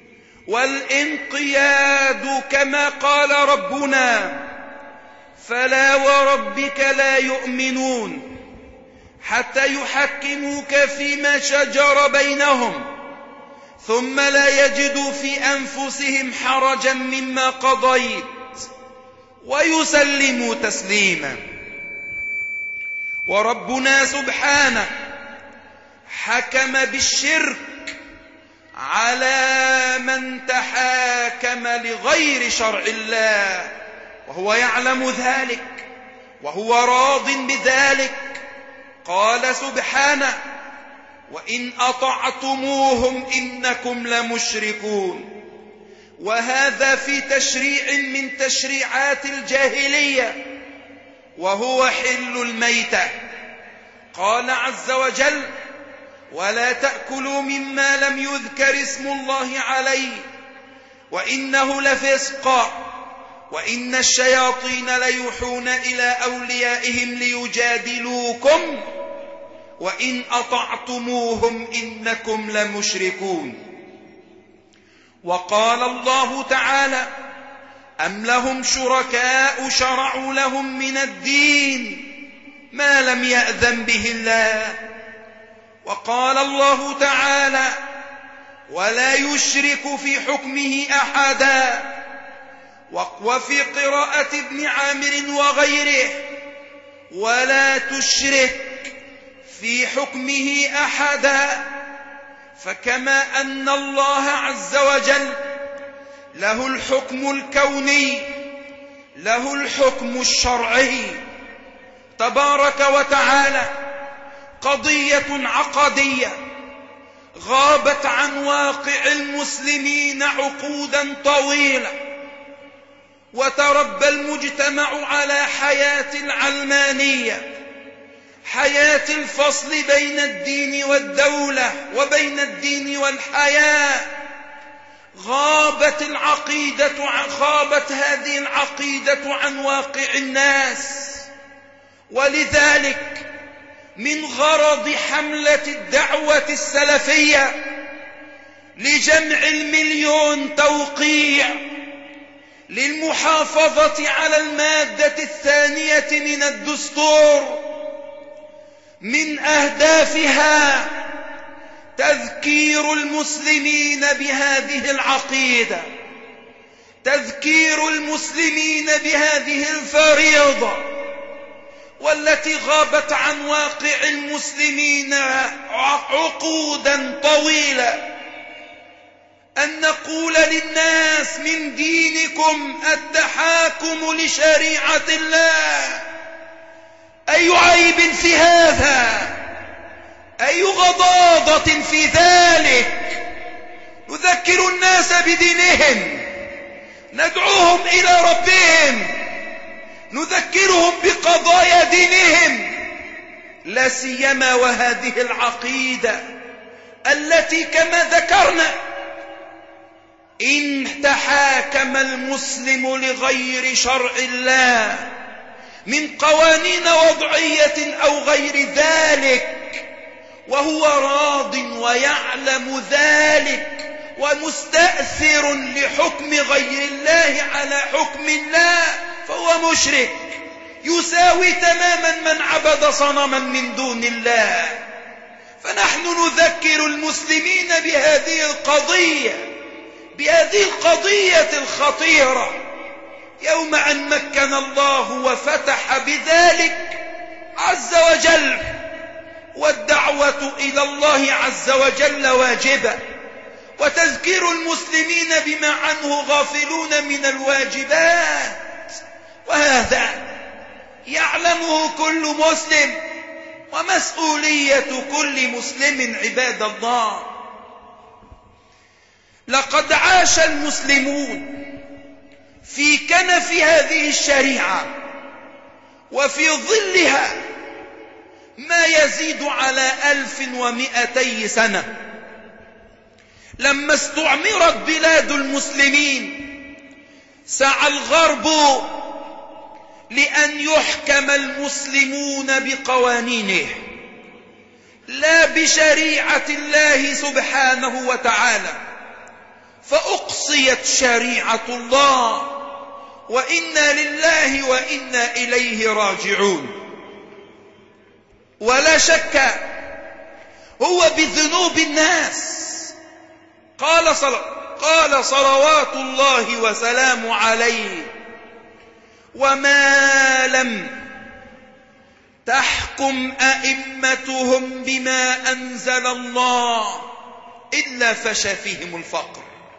والانقياد، كما قال ربنا: فلا وربك لا يؤمنون حتى يحكموك فيما شجر بينهم ثم لا يجدوا في أنفسهم حرجا مما قضيت ويسلموا تسليما. وربنا سبحانه حكم بالشرك على من تحاكم لغير شرع الله، وهو يعلم ذلك وهو راض بذلك. قال سبحانه: وإن أطعتموهم إنكم لمشركون. وهذا في تشريع من تشريعات الجاهلية، وهو حل الميتة. قال عز وجل: ولا تأكلوا مما لم يذكر اسم الله عليه وإنه لفسق وإن الشياطين ليوحون إلى أوليائهم ليجادلوكم وإن أطعتموهم إنكم لمشركون. وقال الله تعالى: أم لهم شركاء شرعوا لهم من الدين ما لم يأذن به الله. وقال الله تعالى: ولا يشرك في حكمه أحدا. وفي قراءة ابن عامر وغيره: ولا تشرك في حكمه أحدا. فكما أن الله عز وجل له الحكم الكوني له الحكم الشرعي تبارك وتعالى، قضية عقدية غابت عن واقع المسلمين عقودا طويلة، وتربى المجتمع على حياة العلمانية، حياة الفصل بين الدين والدولة وبين الدين والحياة. غابت هذه العقيدة عن واقع الناس. ولذلك من غرض حملة الدعوة السلفية لجمع 1,000,000 توقيع للمحافظة على المادة 2 من الدستور، من أهدافها تذكير المسلمين بهذه العقيدة، تذكير المسلمين بهذه الفريضة، والتي غابت عن واقع المسلمين عقودا طويلة. أن نقول للناس: من دينكم التحاكم لشريعة الله. أي عيب في هذا؟ أي غضاضة في ذلك؟ نذكر الناس بدينهم، ندعوهم إلى ربهم، نذكرهم بقضايا دينهم، لا سيما وهذه العقيدة التي كما ذكرنا إن تحاكم المسلم لغير شرع الله من قوانين وضعية أو غير ذلك وهو راض ويعلم ذلك ومستأثر لحكم غير الله على حكم الله فهو مشرك، يساوي تماما من عبد صنما من دون الله. فنحن نذكر المسلمين بهذه القضية الخطيرة يوم أن مكن الله وفتح بذلك عز وجل، والدعوة إلى الله عز وجل واجبة، وتذكير المسلمين بما عنه غافلون من الواجبات، وهذا يعلمه كل مسلم ومسؤولية كل مسلم عباد الله. لقد عاش المسلمون في كنف هذه الشريعة وفي ظلها ما يزيد على 1200 سنة. لما استعمرت بلاد المسلمين سعى الغرب لأن يحكم المسلمون بقوانينه لا بشريعة الله سبحانه وتعالى، فأقصيت شريعة الله، وإنا لله وإنا إليه راجعون. ولا شك هو بذنوب الناس. قال صلوات الله وسلامه عليه: وما لم تحكم أئمتهم بما أنزل الله إلا فشى فيهم الفقر.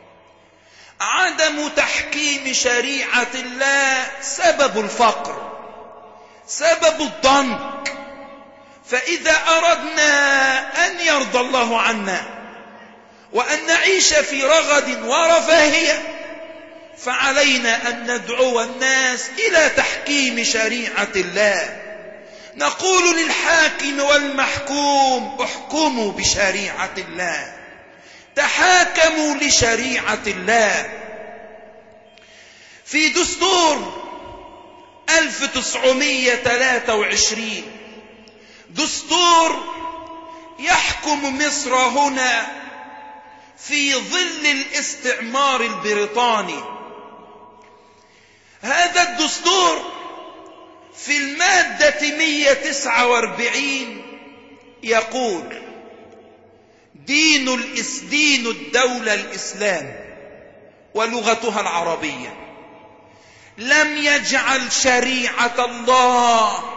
عدم تحكيم شريعة الله سبب الفقر، سبب الضنك. فإذا أردنا أن يرضى الله عنا وأن نعيش في رغد ورفاهية فعلينا أن ندعو الناس إلى تحكيم شريعة الله. نقول للحاكم والمحكوم: احكموا بشريعة الله، تحاكموا لشريعة الله. في دستور 1923 دستور يحكم مصر هنا في ظل الاستعمار البريطاني. هذا الدستور في المادة 149 يقول: دين الدولة الإسلام ولغتها العربية. لم يجعل شريعة الله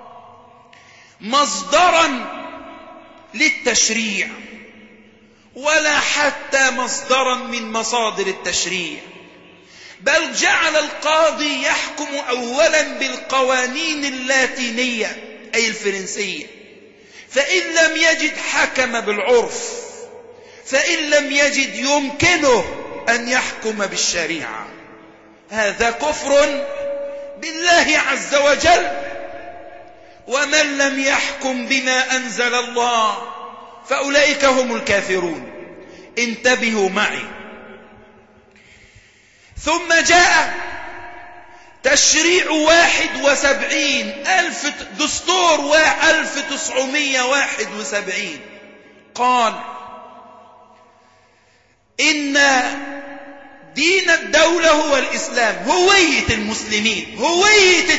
مصدرا للتشريع ولا حتى مصدرا من مصادر التشريع، بل جعل القاضي يحكم أولا بالقوانين اللاتينية أي الفرنسية، فإن لم يجد حكم بالعرف، فإن لم يجد يمكنه أن يحكم بالشريعة. هذا كفر بالله عز وجل. ومن لم يحكم بما أنزل الله فأولئك هم الكافرون. انتبهوا معي. ثم جاء تشريع 71 دستور 1971 قال: إن دين الدولة هو الإسلام. هوية المسلمين، هوية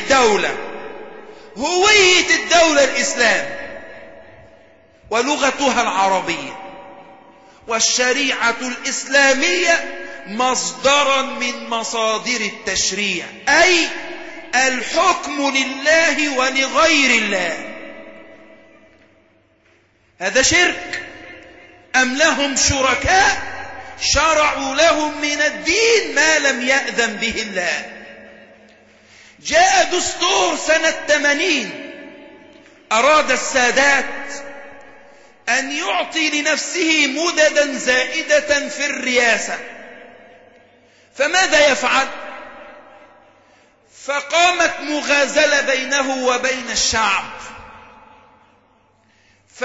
الدولة الإسلام ولغتها العربية، والشريعة الإسلامية مصدرا من مصادر التشريع، أي الحكم لله ولغير الله. هذا شرك أم لهم شركاء شرعوا لهم من الدين ما لم يأذن به الله؟ جاء دستور سنة 80 أراد السادات أن يعطي لنفسه مددا زائدة في الرئاسة، فماذا يفعل؟ فقامت مغازلة بينه وبين الشعب،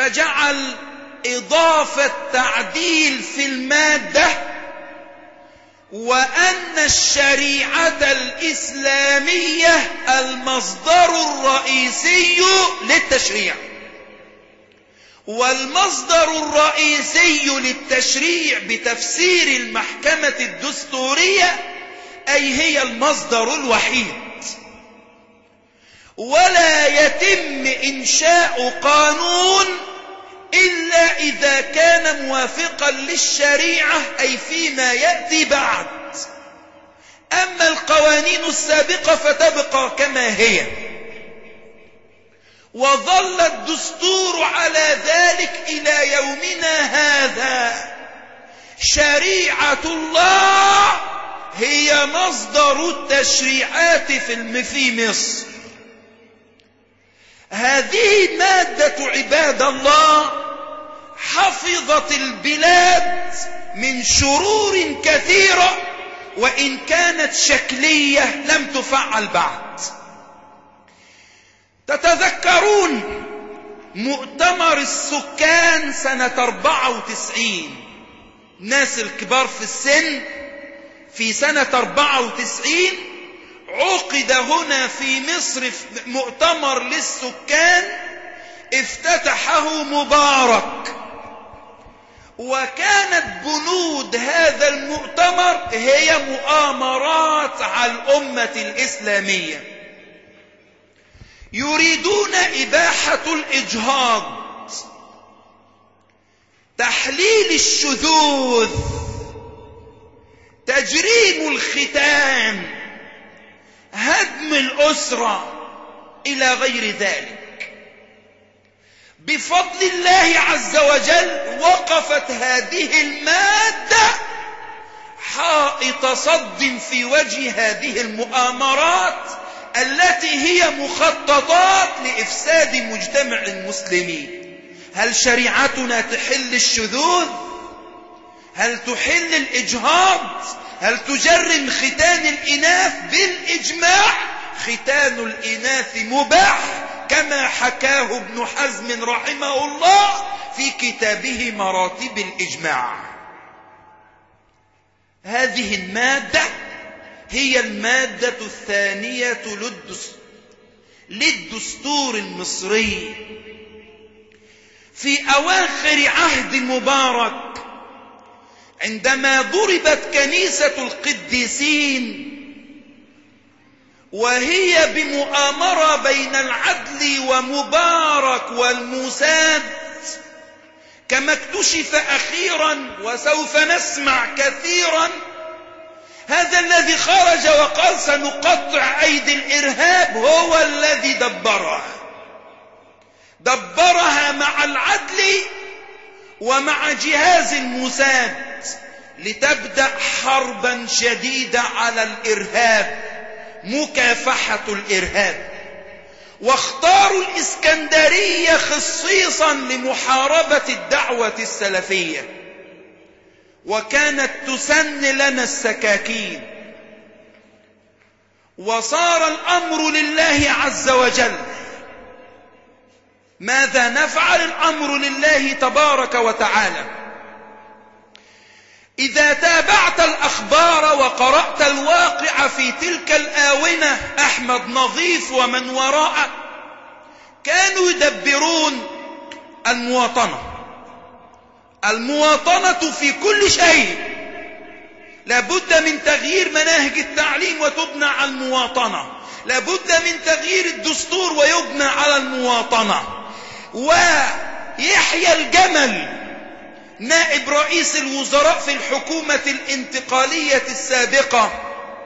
فجعل إضافة تعديل في المادة وأن الشريعة الإسلامية المصدر الرئيسي للتشريع، والمصدر الرئيسي للتشريع بتفسير المحكمة الدستورية أي هي المصدر الوحيد، ولا يتم إنشاء قانون إلا إذا كان موافقا للشريعة أي فيما يأتي بعد. أما القوانين السابقة فتبقى كما هي، وظل الدستور على ذلك إلى يومنا هذا. شريعة الله هي مصدر التشريعات في مصر. هذه المادة عباد الله حفظت البلاد من شرور كثيرة، وإن كانت شكلية لم تفعل بعد. تتذكرون مؤتمر السكان سنة 94، الناس الكبار في السن في سنة 94 عقد هنا في مصر مؤتمر للسكان افتتحه مبارك، وكانت بنود هذا المؤتمر هي مؤامرات على الأمة الإسلامية. يريدون إباحة الإجهاض، تحليل الشذوذ، تجريم الختان، هدم الأسرة إلى غير ذلك. بفضل الله عز وجل وقفت هذه المادة حائط صد في وجه هذه المؤامرات التي هي مخططات لإفساد مجتمع المسلمين. هل شريعتنا تحل الشذوذ؟ هل تحل الإجهاض؟ هل تجرم ختان الإناث؟ بالإجماع ختان الإناث مباح كما حكاه ابن حزم رحمه الله في كتابه مراتب الإجماع. هذه المادة هي المادة الثانية للدستور المصري. في أواخر عهد مبارك عندما ضربت كنيسة القديسين وهي بمؤامرة بين العدل ومبارك والموساد، كما اكتشف أخيرا وسوف نسمع كثيرا، هذا الذي خرج وقال سنقطع أيدي الإرهاب هو الذي دبرها مع العدل ومع جهاز الموساد لتبدأ حربا شديدة على الإرهاب، مكافحة الإرهاب. واختاروا الإسكندرية خصيصا لمحاربة الدعوة السلفية، وكانت تسن لنا السكاكين. وصار الأمر لله عز وجل. ماذا نفعل؟ الأمر لله تبارك وتعالى. إذا تابعت الأخبار وقرأت الواقع في تلك الآونة، أحمد نظيف ومن وراءه كانوا يدبرون المواطنة في كل شيء. لابد من تغيير مناهج التعليم وتبنى على المواطنة، لابد من تغيير الدستور ويبنى على المواطنة. ويحيى الجمل نائب رئيس الوزراء في الحكومة الانتقالية السابقة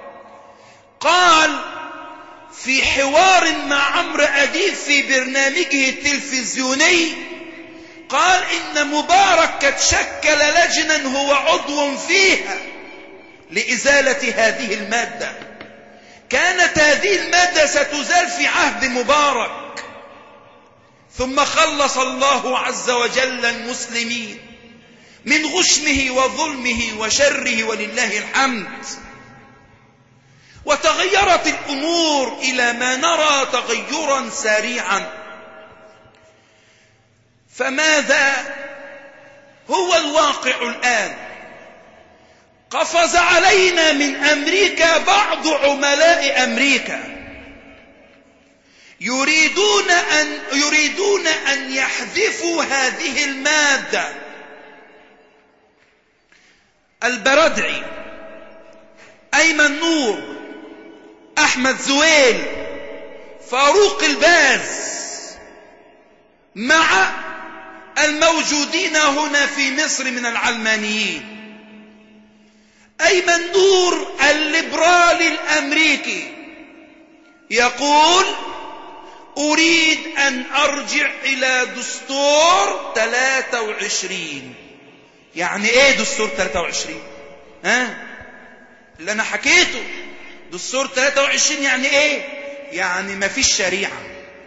قال في حوار مع عمرو أديب في برنامجه التلفزيوني، قال إن مبارك قد شكل لجنة هو عضو فيها لإزالة هذه المادة. كانت هذه المادة ستزال في عهد مبارك، ثم خلص الله عز وجل المسلمين من غشمه وظلمه وشره ولله الحمد. وتغيرت الأمور إلى ما نرى تغيرا سريعا. فماذا هو الواقع الآن؟ قفز علينا من أمريكا بعض عملاء أمريكا يريدون أن يحذفوا هذه المادة. البرادعي، أيمن نور، أحمد زويل، فاروق الباز، مع الموجودين هنا في مصر من العلمانيين. أيمن نور الليبرالي الأمريكي يقول: أريد أن أرجع إلى دستور 23. يعني إيه دستور 23؟ اللي أنا حكيته. دستور 23 يعني إيه؟ يعني ما فيش شريعة،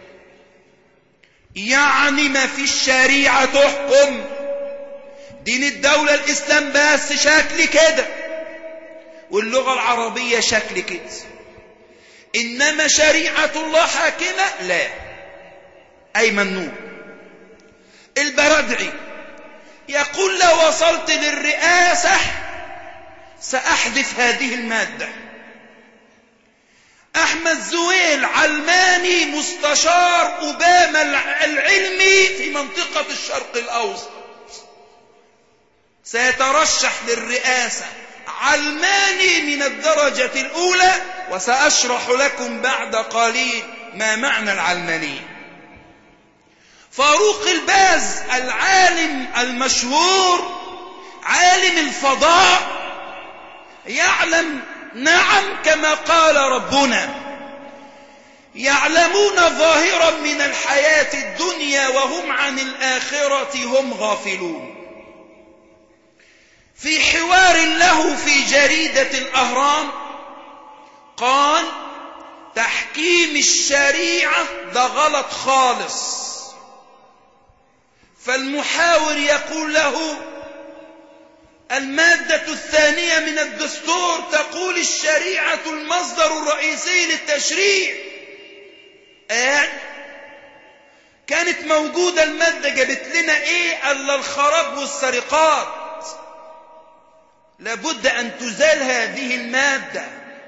يعني ما فيش شريعة تحكم. دين الدولة الإسلام بس شكل كده، واللغة العربية شكل كده، إنما شريعة الله حاكمة لا. أيمن نور. البرادعي يقول: لو وصلت للرئاسة سأحذف هذه المادة. أحمد زويل علماني، مستشار أوباما العلمي في منطقة الشرق الأوسط، سيترشح للرئاسة، علماني من الدرجة الأولى، وسأشرح لكم بعد قليل ما معنى العلماني. فاروق الباز العالم المشهور، عالم الفضاء، يعلم، نعم كما قال ربنا: يعلمون ظاهرا من الحياة الدنيا وهم عن الآخرة هم غافلون. في حوار له في جريدة الأهرام قال: تحكيم الشريعة ده غلط خالص. فالمحاور يقول له: المادة الثانية من الدستور تقول الشريعة المصدر الرئيسي للتشريع. كانت موجودة المادة، جابت لنا ايه الا الخراب والسرقات. لابد ان تزال هذه المادة،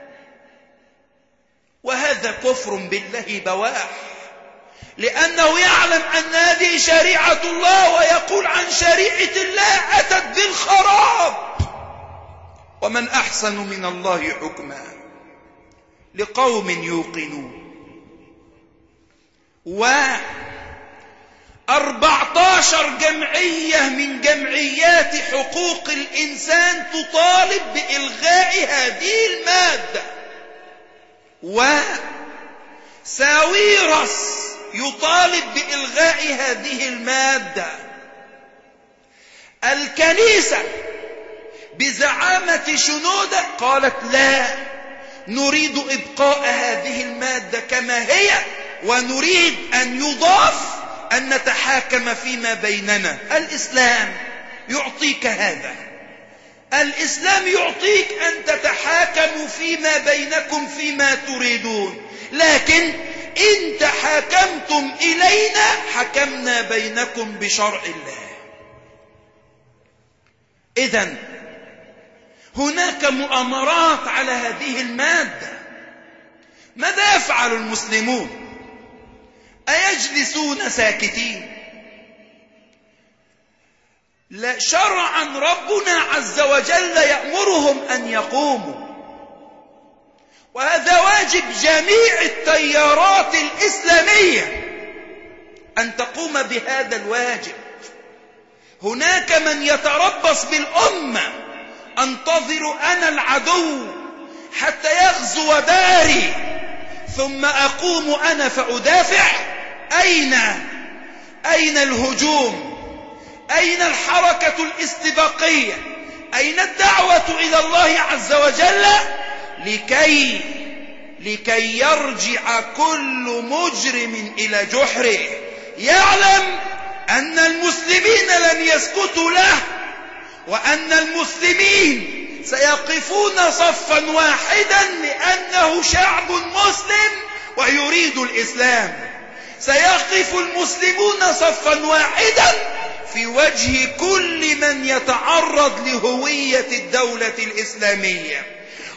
وهذا كفر بالله بواح، لأنه يعلم أن هذه شريعة الله، ويقول عن شريعة الله أتت بالخراب. ومن أحسن من الله حكما لقوم يوقنون. 14 جمعية من جمعيات حقوق الإنسان تطالب بإلغاء هذه المادة. وساويرس يطالب بإلغاء هذه المادة. الكنيسة بزعامة شنودة قالت: لا، نريد إبقاء هذه المادة كما هي، ونريد أن يضاف أن نتحاكم فيما بيننا. الإسلام يعطيك هذا، الإسلام يعطيك أن تتحاكموا فيما بينكم فيما تريدون، لكن إن تحاكمتم إلينا حكمنا بينكم بشرع الله. إذن هناك مؤامرات على هذه المادة. ماذا يفعل المسلمون؟ أيجلسون ساكتين؟ لا، شرعا ربنا عز وجل يأمرهم أن يقوموا، وهذا واجب جميع التيارات الإسلامية أن تقوم بهذا الواجب. هناك من يتربص بالأمة: أنتظر أنا العدو حتى يغزو داري ثم أقوم أنا فأدافع. أين الهجوم؟ أين الحركة الاستباقية؟ أين الدعوة إلى الله عز وجل لكي يرجع كل مجرم إلى جحره، يعلم أن المسلمين لن يسكتوا له، وأن المسلمين سيقفون صفا واحدا لأنه شعب مسلم ويريد الإسلام. سيقف المسلمون صفا واحدا في وجه كل من يتعرض لهوية الدولة الإسلامية،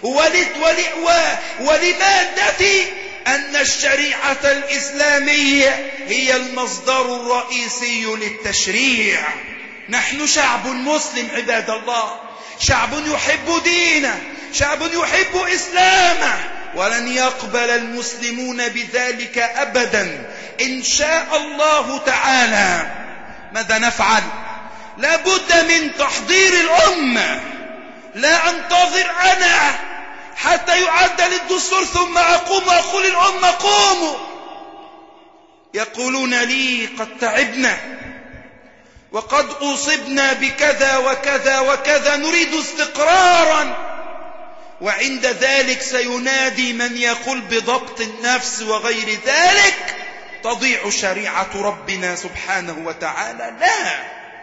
ولمادة أن الشريعة الإسلامية هي المصدر الرئيسي للتشريع. نحن شعب مسلم عباد الله، شعب يحب دينه، شعب يحب إسلامه، ولن يقبل المسلمون بذلك أبدا إن شاء الله تعالى. ماذا نفعل؟ لا بد من تحضير الأمة. لا أنتظر أنا حتى يعدل الدستور ثم أقوم وأقول الأمة قوموا. يقولون لي قد تعبنا وقد أصبنا بكذا وكذا وكذا، نريد استقرارا، وعند ذلك سينادي من يقول بضبط النفس وغير ذلك تضيع شريعة ربنا سبحانه وتعالى. لا،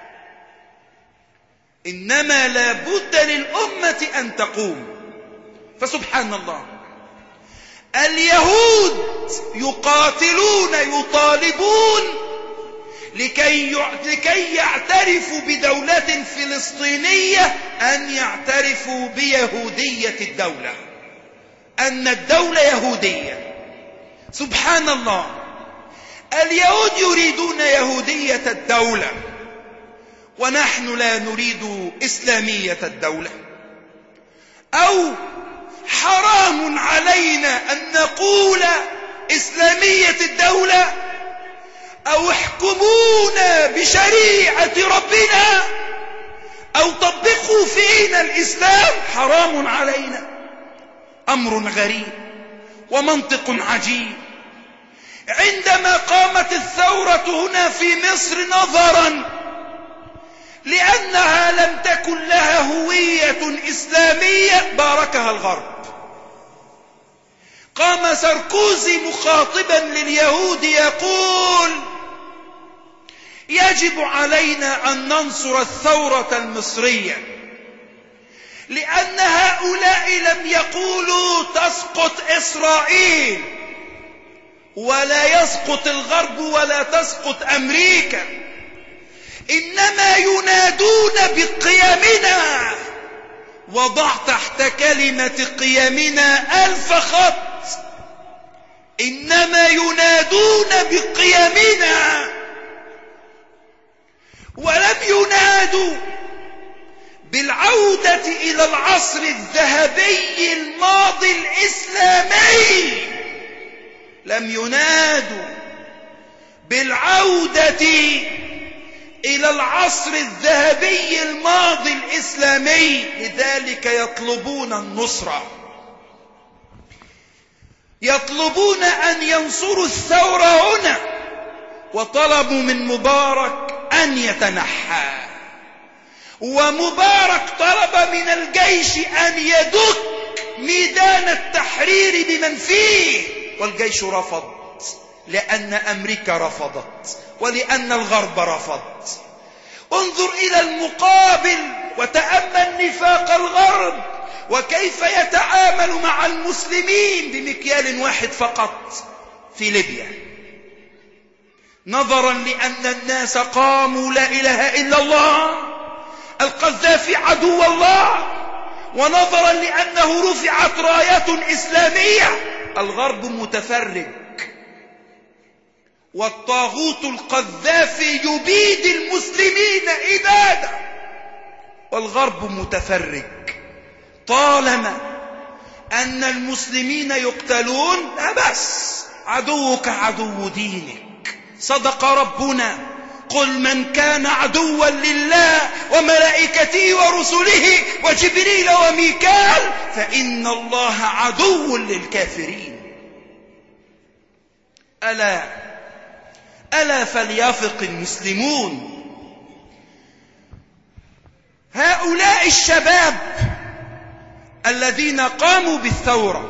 إنما لا بد للأمة أن تقوم. فسبحان الله، اليهود يقاتلون يطالبون لكي يعترفوا بدولة فلسطينية أن يعترفوا بيهودية الدولة، أن الدولة يهودية. سبحان الله، اليهود يريدون يهودية الدولة ونحن لا نريد إسلامية الدولة. أو حرام علينا أن نقول إسلامية الدولة، أو احكمونا بشريعة ربنا، أو طبقوا فينا الإسلام. حرام علينا. أمر غريب ومنطق عجيب. عندما قامت الثورة هنا في مصر نظرا لأنها لم تكن لها هوية إسلامية باركها الغرب، قام ساركوزي مخاطبا لليهود يقول يجب علينا أن ننصر الثورة المصرية، لأن هؤلاء لم يقولوا تسقط إسرائيل ولا يسقط الغرب ولا تسقط أمريكا، إنما ينادون بقيمنا. وضع تحت كلمة قيمنا 1000 خط. إنما ينادون بقيمنا، ولم ينادوا بالعودة إلى العصر الذهبي الماضي الإسلامي. لم ينادوا بالعودة إلى العصر الذهبي الماضي الإسلامي. لذلك يطلبون النصرة، يطلبون أن ينصروا الثورة هنا، وطلبوا من مبارك أن يتنحى. ومبارك طلب من الجيش أن يدك ميدان التحرير بمن فيه، والجيش رفض، لأن أمريكا رفضت ولأن الغرب رفض. انظر إلى المقابل وتأمل نفاق الغرب وكيف يتعامل مع المسلمين بمكيال واحد فقط في ليبيا، نظرا لأن الناس قاموا لا إله إلا الله، القذافي عدو الله، ونظرا لأنه رفعت راية إسلامية. الغرب متفرج، والطاغوت القذافي يبيد المسلمين إبادة، والغرب متفرج. طالما أن المسلمين يقتلون، لا بس، عدوك عدو دينك. صدق ربنا: قل من كان عدوا لله وملائكته ورسله وجبريل وميكال فإن الله عدو للكافرين. ألا فليفق المسلمون. هؤلاء الشباب الذين قاموا بالثورة،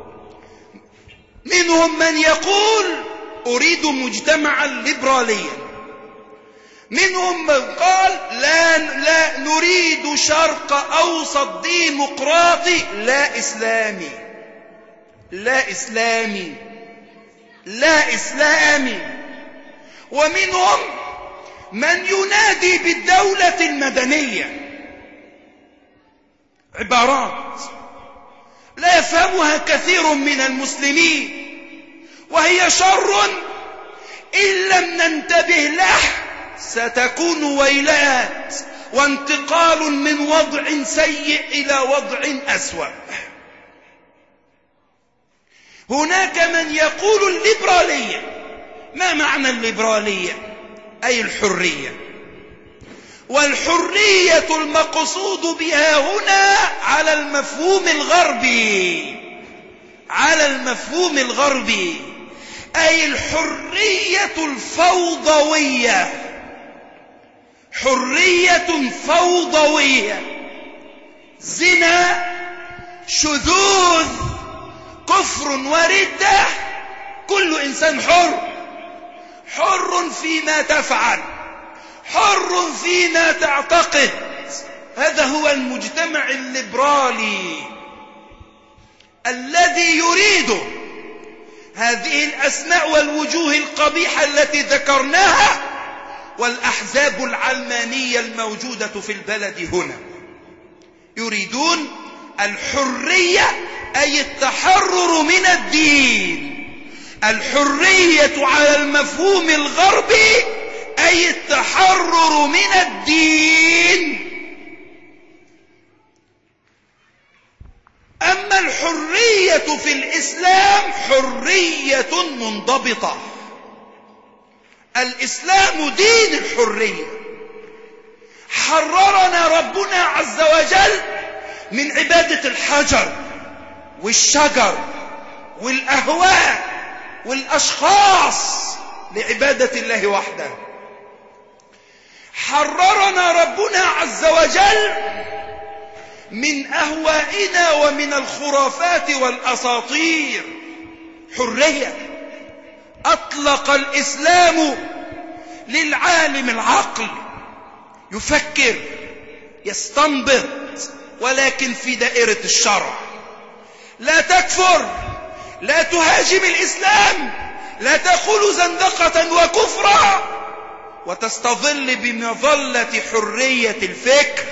منهم من يقول أريد مجتمعا ليبراليا، منهم من قال لا نريد شرق أوسط ديمقراطي، لا إسلامي لا إسلامي لا إسلامي. ومنهم من ينادي بالدولة المدنية. عبارات لا يفهمها كثير من المسلمين، وهي شر إن لم ننتبه له ستكون ويلات وانتقال من وضع سيء إلى وضع أسوأ. هناك من يقول الليبرالية. ما معنى الليبرالية؟ أي الحرية، والحرية المقصود بها هنا على المفهوم الغربي، على المفهوم الغربي، أي الحرية الفوضوية، حرية فوضوية، زنا، شذوذ، كفر وردة، كل إنسان حر، حر فيما تفعل، حر فيما تعتقد. هذا هو المجتمع الليبرالي الذي يريد هذه الأسماء والوجوه القبيحة التي ذكرناها والأحزاب العلمانية الموجودة في البلد هنا. يريدون الحرية، أي التحرر من الدين. الحرية على المفهوم الغربي أي التحرر من الدين. أما الحرية في الإسلام حرية منضبطة. الإسلام دين الحرية. حررنا ربنا عز وجل من عبادة الحجر والشجر والأهواء والأشخاص لعبادة الله وحده. حررنا ربنا عز وجل من أهوائنا ومن الخرافات والأساطير. حرية. أطلق الإسلام للعالم العقل يفكر يستنبط، ولكن في دائرة الشرع. لا تكفر، لا تهاجم الإسلام، لا تقول زندقة وكفرا وتستظل بمظلة حرية الفكر.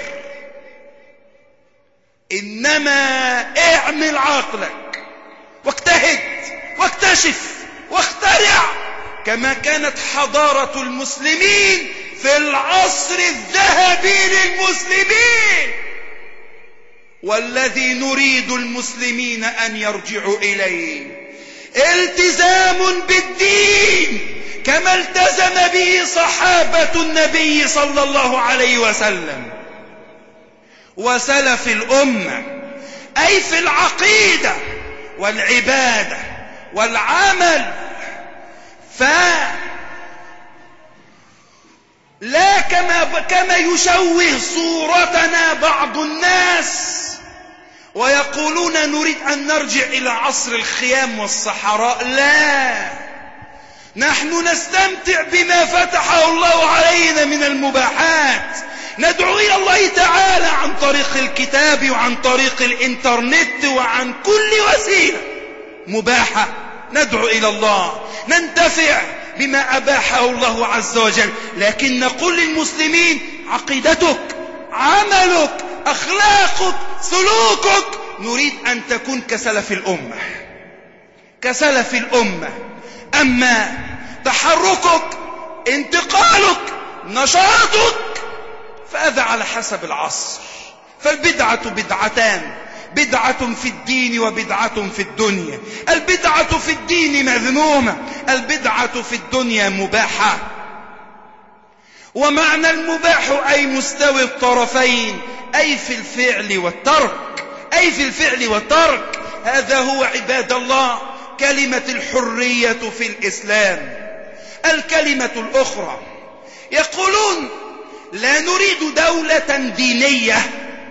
إنما اعمل عقلك واجتهد واكتشف واخترع، كما كانت حضارة المسلمين في العصر الذهبي للمسلمين، والذي نريد المسلمين أن يرجعوا إليه. التزام بالدين كما التزم به صحابة النبي صلى الله عليه وسلم وسلف الأمة، أي في العقيدة والعبادة والعمل. لا كما يشوه صورتنا بعض الناس ويقولون نريد أن نرجع إلى عصر الخيام والصحراء. لا، نحن نستمتع بما فتحه الله علينا من المباحات. ندعو إلى الله تعالى عن طريق الكتاب وعن طريق الإنترنت وعن كل وسيلة مباحة. ندعو إلى الله، ننتفع بما أباحه الله عز وجل، لكن نقول للمسلمين عقيدتك، عملك، أخلاقك، سلوكك نريد أن تكون كسلف الأمة، كسلف الأمة. أما تحركك، انتقالك، نشاطك فهذا على حسب العصر. فالبدعة بدعتان، بدعة في الدين وبدعة في الدنيا. البدعة في الدين مذمومة، البدعة في الدنيا مباحة. ومعنى المباح أي مستوي الطرفين، أي في الفعل والترك، أي في الفعل والترك. هذا هو عباد الله كلمة الحرية في الإسلام. الكلمة الأخرى يقولون لا نريد دولة دينية،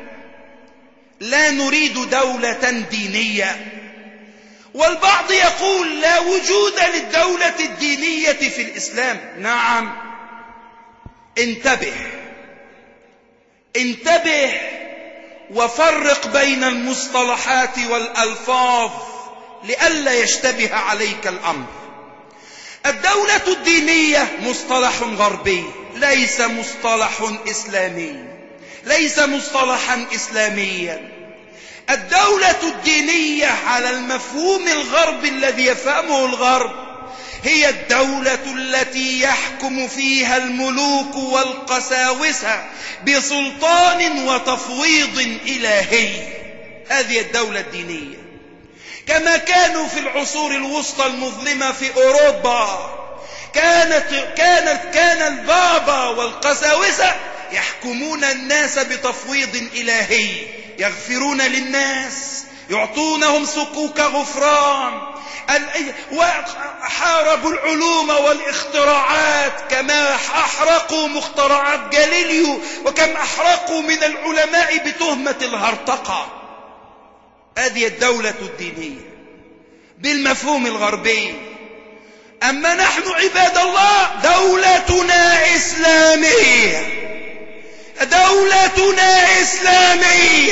لا نريد دولة دينية. والبعض يقول لا وجود للدولة الدينية في الإسلام. نعم، انتبه انتبه وفرق بين المصطلحات والألفاظ لئلا يشتبه عليك الأمر. الدولة الدينية مصطلح غربي ليس مصطلح إسلامي، ليس مصطلحا إسلاميا. الدولة الدينية على المفهوم الغربي الذي يفهمه الغرب هي الدولة التي يحكم فيها الملوك والقساوسة بسلطان وتفويض إلهي. هذه الدولة الدينية. كما كانوا في العصور الوسطى المظلمة في أوروبا، كان البابا والقساوسة يحكمون الناس بتفويض إلهي، يغفرون للناس، يعطونهم صكوك غفران، وحاربوا العلوم والاختراعات كما أحرقوا مخترعات جاليليو، وكم أحرقوا من العلماء بتهمة الهرطقة. هذه الدولة الدينية بالمفهوم الغربي. أما نحن عباد الله دولتنا إسلامية، دولتنا إسلامية،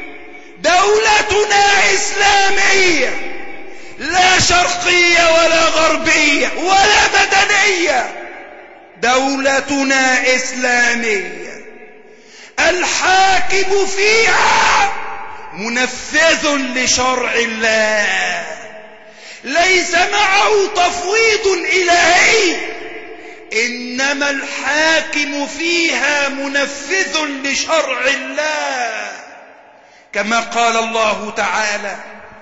دولتنا إسلامية، لا شرقية ولا غربية ولا مدنية، دولتنا إسلامية. الحاكم فيها منفذ لشرع الله، ليس معه تفويض إلهي، إنما الحاكم فيها منفذ لشرع الله، كما قال الله تعالى: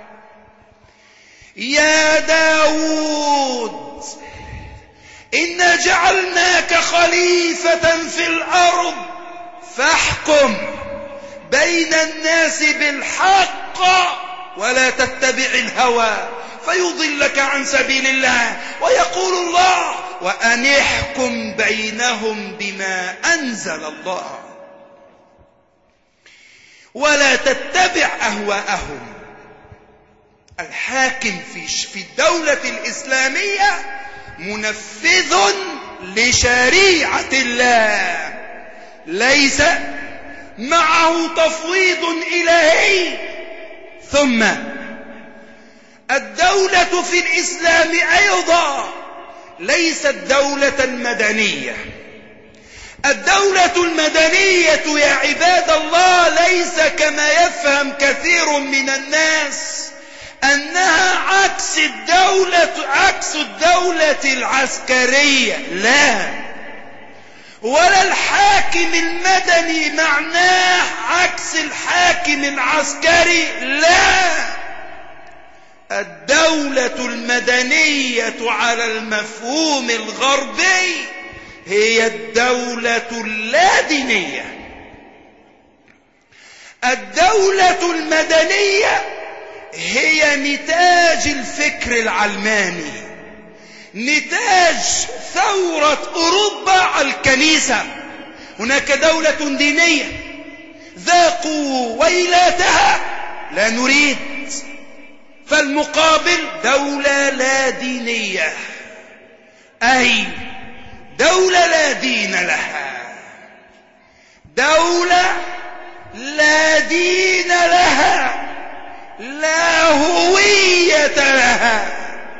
يا داود إنا جعلناك خليفة في الأرض فاحكم بين الناس بالحق ولا تتبع الهوى فيضلك عن سبيل الله. ويقول الله: وأن احكم بينهم بما أنزل الله ولا تتبع أهواءهم. الحاكم في الدولة الإسلامية منفذ لشريعة الله، ليس معه تفويض إلهي. ثم الدولة في الإسلام أيضا ليست دولة مدنية. الدولة المدنية يا عباد الله ليس كما يفهم كثير من الناس أنها عكس الدولة العسكرية، لا، ولا الحاكم المدني معناه عكس الحاكم العسكري، لا. الدولة المدنية على المفهوم الغربي هي الدولة اللادينية. الدولة المدنية هي نتاج الفكر العلماني، نتاج ثورة أوروبا على الكنيسة. هناك دولة دينية ذاقوا ويلاتها، لا نريد. فالمقابل دولة لا دينية، أي دولة لا دين لها، دولة لا دين لها، لا هوية لها.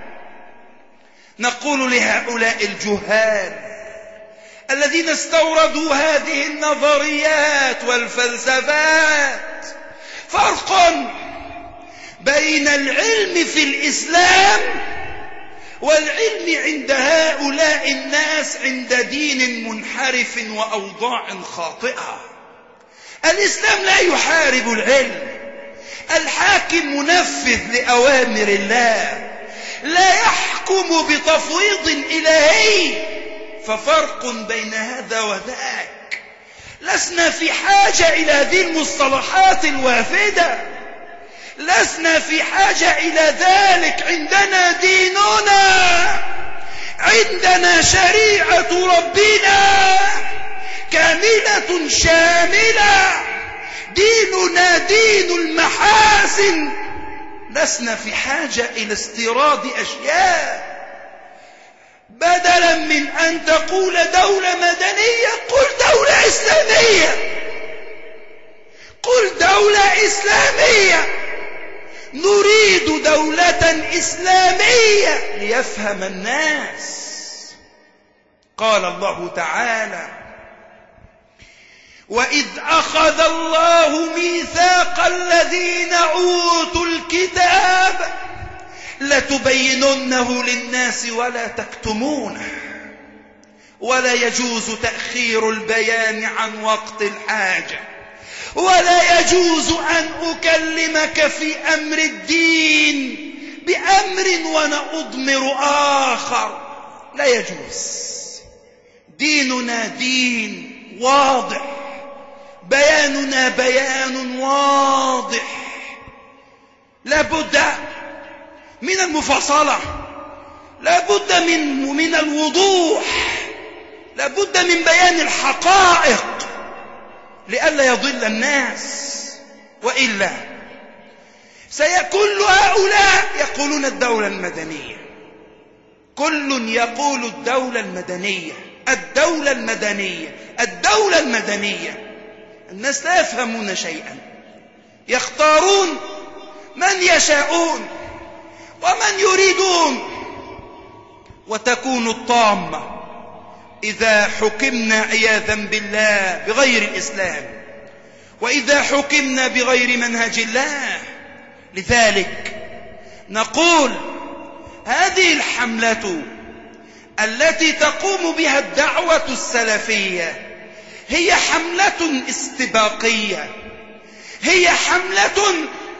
نقول لهؤلاء الجهال الذين استوردوا هذه النظريات والفلسفات: فرق بين العلم في الإسلام والعلم عند هؤلاء الناس عند دين منحرف وأوضاع خاطئة. الإسلام لا يحارب العلم، الحاكم منفذ لأوامر الله، لا يحكم بتفويض إلهي. ففرق بين هذا وذاك. لسنا في حاجة إلى هذه المصطلحات الوافدة، لسنا في حاجة إلى ذلك. عندنا ديننا، عندنا شريعة ربنا كاملة شاملة، ديننا دين المحاسن. لسنا في حاجة إلى استيراد أشياء. بدلا من أن تقول دولة مدنية قل دولة إسلامية، قل دولة إسلامية. نريد دولة إسلامية ليفهم الناس. قال الله تعالى: وإذ أخذ الله ميثاق الذين أوتوا الكتاب لتبيننه للناس ولا تكتمونه ولا يجوز تأخير البيان عن وقت الحاجة ولا يجوز أن أكلمك في أمر الدين بأمر وأنا أضمر آخر، لا يجوز. ديننا دين واضح، بياننا بيان واضح، لابد من المفاصلة، لابد من الوضوح، لابد من بيان الحقائق لئلا يضل الناس، وإلا كل هؤلاء يقولون الدولة المدنية، كل يقول الدولة المدنية، الدولة المدنية، الدولة المدنية. الناس لا يفهمون شيئا، يختارون من يشاءون ومن يريدون، وتكون الطامة إذا حكمنا عياذا بالله بغير الإسلام، وإذا حكمنا بغير منهج الله. لذلك نقول هذه الحملة التي تقوم بها الدعوة السلفية هي حملة استباقية، هي حملة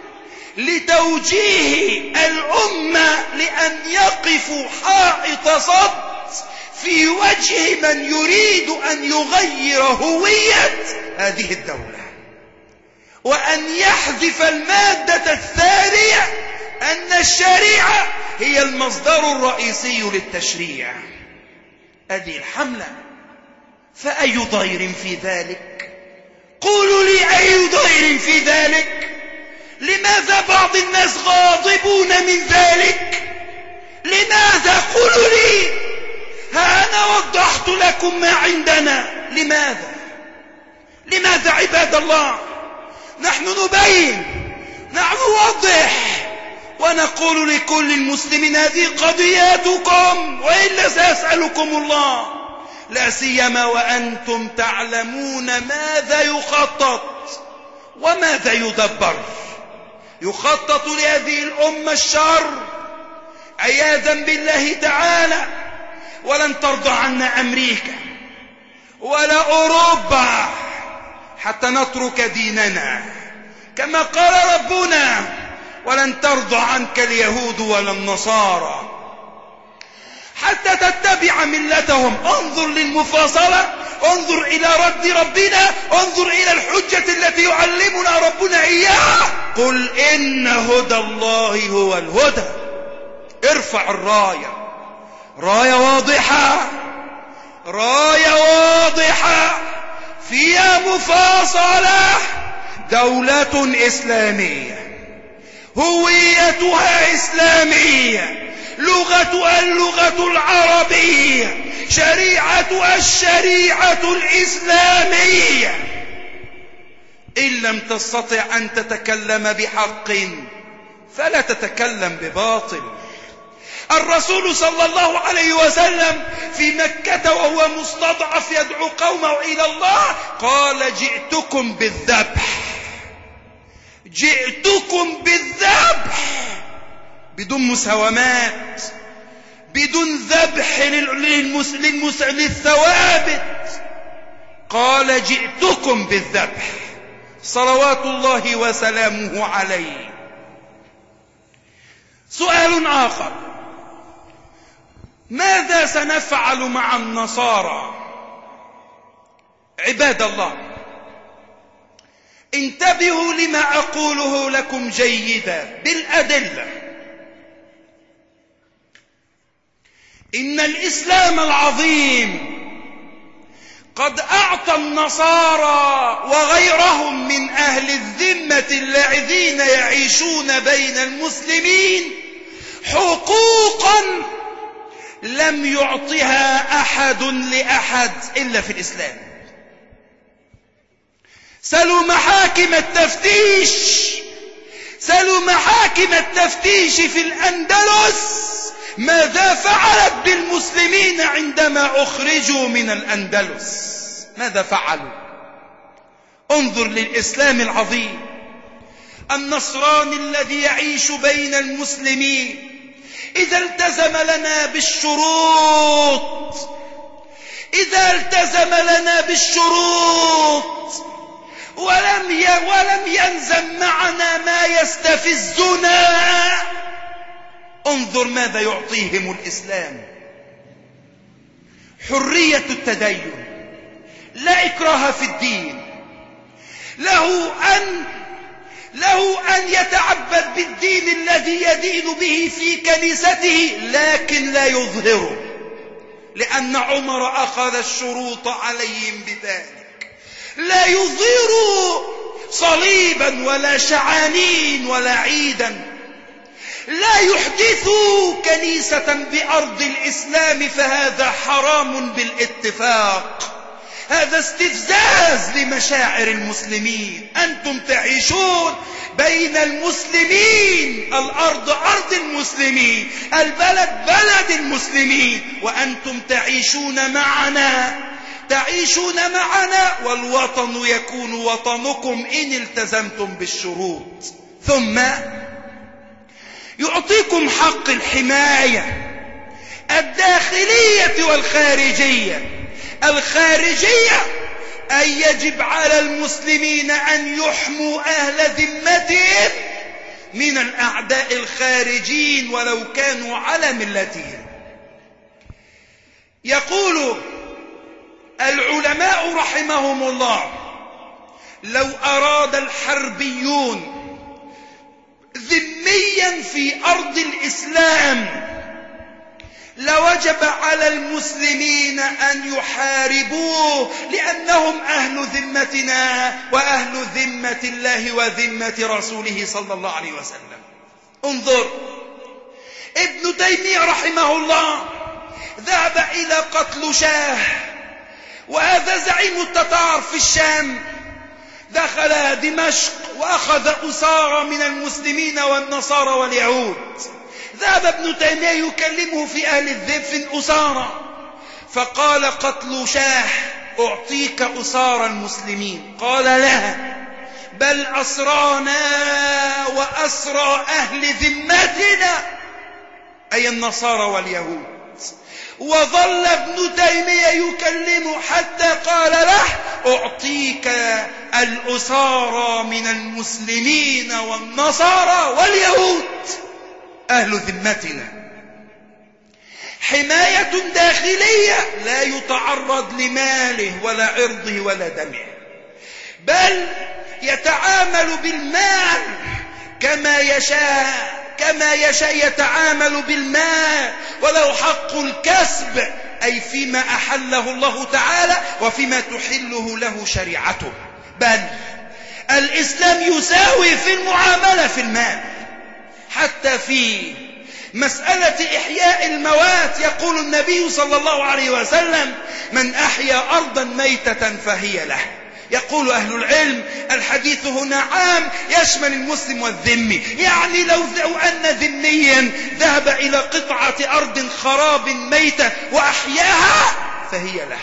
لتوجيه الأمة لأن يقفوا حائط صد في وجه من يريد أن يغير هوية هذه الدولة، وأن يحذف المادة الثانية أن الشريعة هي المصدر الرئيسي للتشريع. هذه الحملة، فأي ضير في ذلك؟ قولوا لي أي ضير في ذلك؟ لماذا بعض الناس غاضبون من ذلك؟ لماذا؟ قولوا لي، ها أنا وضحت لكم ما عندنا. لماذا عباد الله؟ نحن نبين، نحن نوضح، ونقول لكل المسلمين هذه قضياتكم، وإلا سيسألكم الله، لا سيما وأنتم تعلمون ماذا يخطط وماذا يدبر. يخطط لهذه الأمة الشر عياذا بالله تعالى، ولن ترضى عنا أمريكا ولا أوروبا حتى نترك ديننا، كما قال ربنا: ولن ترضى عنك اليهود ولا النصارى حتى تتبع ملتهم. انظر للمفاصلة، انظر إلى رد ربنا، انظر إلى الحجة التي يعلمنا ربنا إياها: قل إن هدى الله هو الهدى. ارفع الراية، راية واضحة، راية واضحة فيها مفاصلة، دولة إسلامية، هويتها إسلامية، لغتها اللغة العربية، شريعتها الشريعة الإسلامية. إن لم تستطع أن تتكلم بحق فلا تتكلم بباطل. الرسول صلى الله عليه وسلم في مكة وهو مستضعف يدعو قومه إلى الله قال: جئتكم بالذبح، جئتكم بالذبح، بدون مساومات، بدون ذبح للثوابت. قال: جئتكم بالذبح، صلوات الله وسلامه عليه. سؤال آخر: ماذا سنفعل مع النصارى؟ عباد الله، انتبهوا لما أقوله لكم جيدا بالأدلة. إن الإسلام العظيم قد أعطى النصارى وغيرهم من أهل الذمة الذين يعيشون بين المسلمين حقوقا لم يعطها أحد لأحد إلا في الإسلام. سلوا محاكم التفتيش، سلوا محاكم التفتيش في الأندلس ماذا فعلت بالمسلمين عندما أخرجوا من الأندلس؟ ماذا فعلوا؟ انظر للإسلام العظيم. النصراني الذي يعيش بين المسلمين إذا التزم لنا بالشروط ولم يلزم معنا ما يستفزنا، انظر ماذا يعطيهم الإسلام: حرية التدين، لا إكراه في الدين، له أن يتعبد بالدين الذي يدين به في كنيسته، لكن لا يظهره، لأن عمر أخذ الشروط عليهم بذلك. لا يظهروا صليبا ولا شعانين ولا عيدا، لا يحدثوا كنيسة بأرض الإسلام، فهذا حرام بالاتفاق، هذا استفزاز لمشاعر المسلمين. أنتم تعيشون بين المسلمين، الأرض أرض المسلمين، البلد بلد المسلمين، وأنتم تعيشون معنا والوطن يكون وطنكم إن التزمتم بالشروط. ثم يعطيكم حق الحماية الداخلية والخارجية. الخارجية أي يجب على المسلمين أن يحموا أهل ذمتهم من الأعداء الخارجين ولو كانوا على ملتهم. يقول العلماء رحمهم الله: لو أراد الحربيون ذميا في أرض الإسلام لوجب على المسلمين أن يحاربوه، لأنهم أهل ذمتنا وأهل ذمة الله وذمة رسوله صلى الله عليه وسلم. انظر، ابن تيمية رحمه الله ذهب إلى قتل شاه، وهذا زعيم التتار في الشام، دخل دمشق وأخذ أسارى من المسلمين والنصارى واليهود. ذهب ابن تيمية يكلمه في أهل الذئب في الأسارى، فقال: قتل شاه أعطيك أسارى المسلمين. قال: لا، بل أسرانا وأسرى أهل ذمتنا، أي النصارى واليهود. وظل ابن تيمية يكلمه حتى قال له: أعطيك الأسارى من المسلمين والنصارى واليهود، أهل ذمتنا. حماية داخلية، لا يتعرض لماله ولا عرضه ولا دمه، بل يتعامل بالمال كما يشاء يتعامل بالمال، وله حق الكسب، أي فيما أحله الله تعالى وفيما تحله له شريعته. بل الإسلام يساوي في المعاملة في المال، حتى في مسألة إحياء الموات يقول النبي صلى الله عليه وسلم: من أحيا أرضا ميتة فهي له. يقول أهل العلم: الحديث هنا عام يشمل المسلم والذمي، يعني لو أن ذميا ذهب إلى قطعة أرض خراب ميتة وأحياها فهي له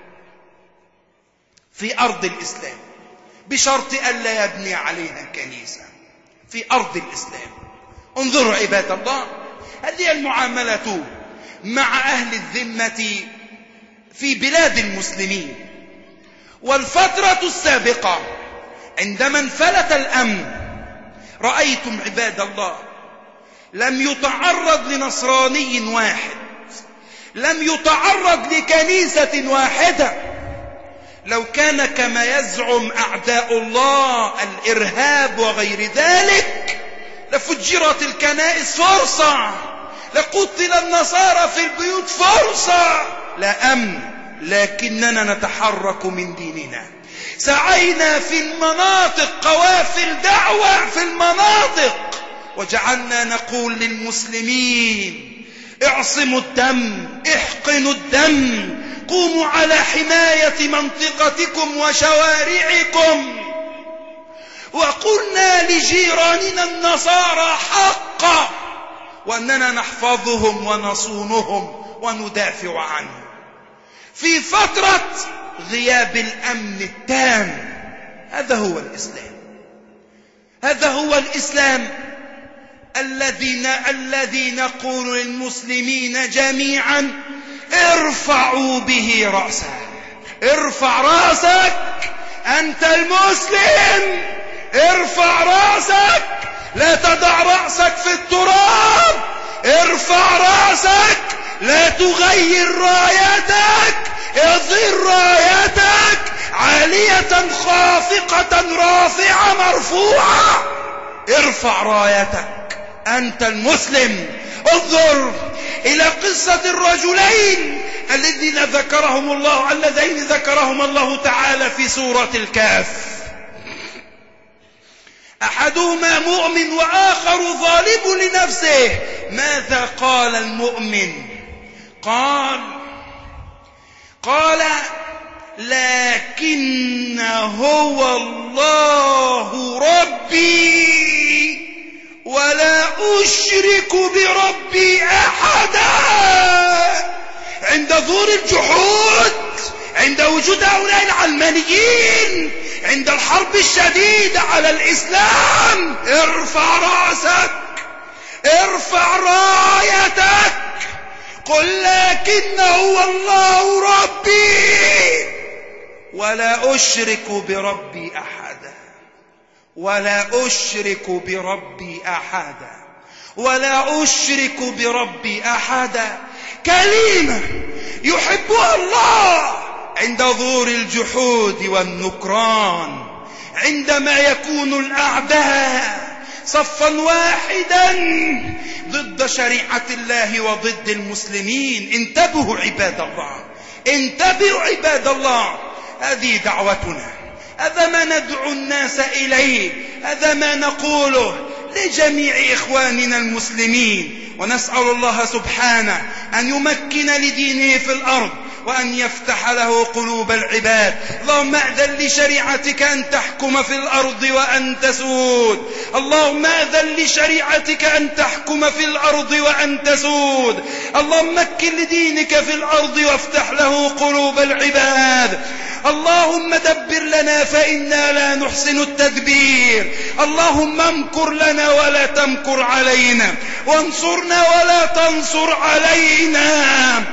في أرض الإسلام، بشرط ألا يبني عليها كنيسة في أرض الإسلام. انظروا عباد الله، هذه المعاملة مع أهل الذمة في بلاد المسلمين. والفترة السابقة عندما انفلت الأمن رأيتم عباد الله لم يتعرض لنصراني واحد، لم يتعرض لكنيسة واحدة. لو كان كما يزعم أعداء الله الإرهاب وغير ذلك لفجرت الكنائس فرصة، لقتل النصارى في البيوت فرصة، لا أمن. لكننا نتحرك من ديننا، سعينا في المناطق، قوافل دعوة في المناطق، وجعلنا نقول للمسلمين: اعصموا الدم، احقنوا الدم، قوموا على حماية منطقتكم وشوارعكم. وقلنا لجيراننا النصارى حقا، وأننا نحفظهم ونصونهم وندافع عنهم في فترة غياب الأمن التام. هذا هو الإسلام، هذا هو الإسلام الذي نقول للمسلمين جميعا: ارفعوا به رأسك، ارفع رأسك أنت المسلم، ارفع رأسك، لا تضع رأسك في التراب، ارفع رأسك، لا تغير رايتك، اظهر رايتك عالية خافقة رافعة مرفوعة، ارفع رايتك أنت المسلم. انظر إلى قصة الرجلين اللذين ذكرهم الله تعالى في سورة الكهف. أحدهما مؤمن وآخر ظالم لنفسه. ماذا قال المؤمن؟ قال لكن هو الله ربي ولا أشرك بربي أحدا. عند ظهور الجحود، عند وجود هؤلاء العلمانيين، عند الحرب الشديدة على الإسلام، ارفع رأسك، ارفع رايتك، قل لكن هو الله ربي ولا أشرك بربي أحدا، ولا أشرك بربي أحدا، ولا أشرك بربي أحدا. كلمة يحبها الله عند ظهور الجحود والنكران، عندما يكون الأعداء صفا واحدا ضد شريعة الله وضد المسلمين. انتبهوا عباد الله، انتبهوا عباد الله. هذه دعوتنا، هذا ما ندعو الناس إليه، هذا ما نقوله لجميع إخواننا المسلمين. ونسأل الله سبحانه أن يمكن لدينه في الأرض وأن يفتح له قلوب العباد. اللهم أذن لشريعتك أن تحكم في الأرض وأن تسود، اللهم أذن لشريعتك أن تحكم في الأرض وأن تسود. اللهم مكن لدينك في الأرض وافتح له قلوب العباد. اللهم دبر لنا فإنا لا نحسن التدبير. اللهم امكر لنا ولا تمكر علينا، وانصرنا ولا تنصر علينا.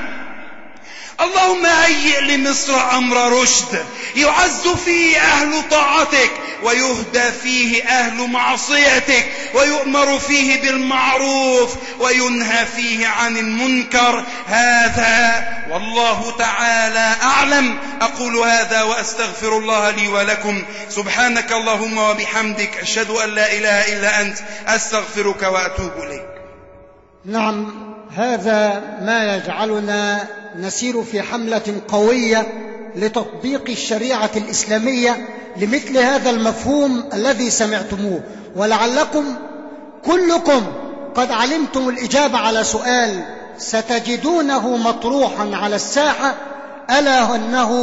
اللهم هيئ لمصر أمر رشد يعز فيه أهل طاعتك ويهدى فيه أهل معصيتك، ويؤمر فيه بالمعروف وينهى فيه عن المنكر. هذا والله تعالى أعلم. أقول هذا وأستغفر الله لي ولكم. سبحانك اللهم وبحمدك، أشهد أن لا إله إلا أنت، أستغفرك وأتوب إليك. نعم، هذا ما يجعلنا نسير في حملة قوية لتطبيق الشريعة الإسلامية لمثل هذا المفهوم الذي سمعتموه. ولعلكم كلكم قد علمتم الإجابة على سؤال ستجدونه مطروحا على الساحة، ألا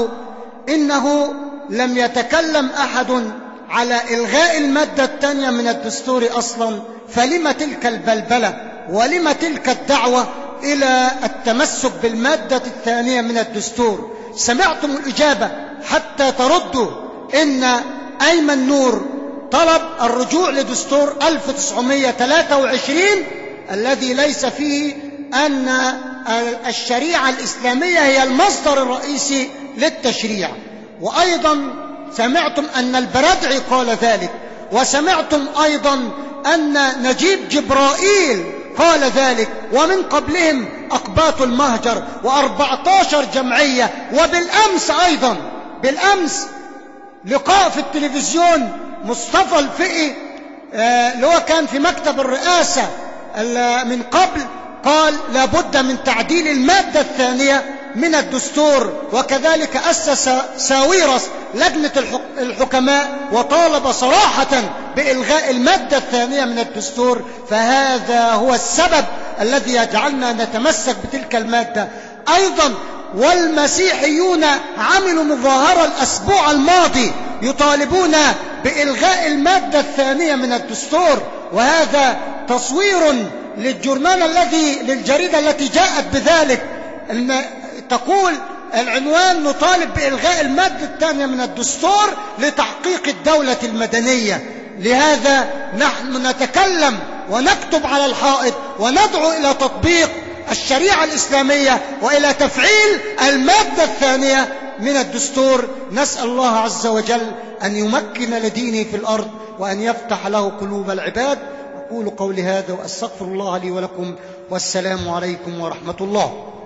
إنه لم يتكلم أحد على إلغاء المادة الثانية من الدستور أصلا. فلم تلك البلبلة ولم تلك الدعوة إلى التمسك بالمادة الثانية من الدستور؟ سمعتم الإجابة حتى تردوا إن أيمن نور طلب الرجوع لدستور 1923 الذي ليس فيه أن الشريعة الإسلامية هي المصدر الرئيسي للتشريع. وأيضا سمعتم أن البرادعي قال ذلك، وسمعتم أيضا أن نجيب جبرائيل قال ذلك، ومن قبلهم أقباط المهجر و14 جمعية. وبالأمس أيضا، بالأمس لقاء في التلفزيون مصطفى الفقي اللي هو كان في مكتب الرئاسة من قبل، قال لابد من تعديل المادة الثانية من الدستور. وكذلك أسس ساويرس لجنة الحكماء وطالب صراحة بإلغاء المادة الثانية من الدستور. فهذا هو السبب الذي يجعلنا نتمسك بتلك المادة. أيضا والمسيحيون عملوا مظاهرة الأسبوع الماضي يطالبون بإلغاء المادة الثانية من الدستور، وهذا تصوير للجريدة التي جاءت بذلك تقول العنوان: نطالب بإلغاء المادة الثانية من الدستور لتحقيق الدولة المدنية. لهذا نحن نتكلم ونكتب على الحائط وندعو إلى تطبيق الشريعة الإسلامية وإلى تفعيل المادة الثانية من الدستور. نسأل الله عز وجل أن يمكن لدينه في الأرض وأن يفتح له قلوب العباد. أقول قولي هذا وأستغفر الله لي ولكم، والسلام عليكم ورحمة الله.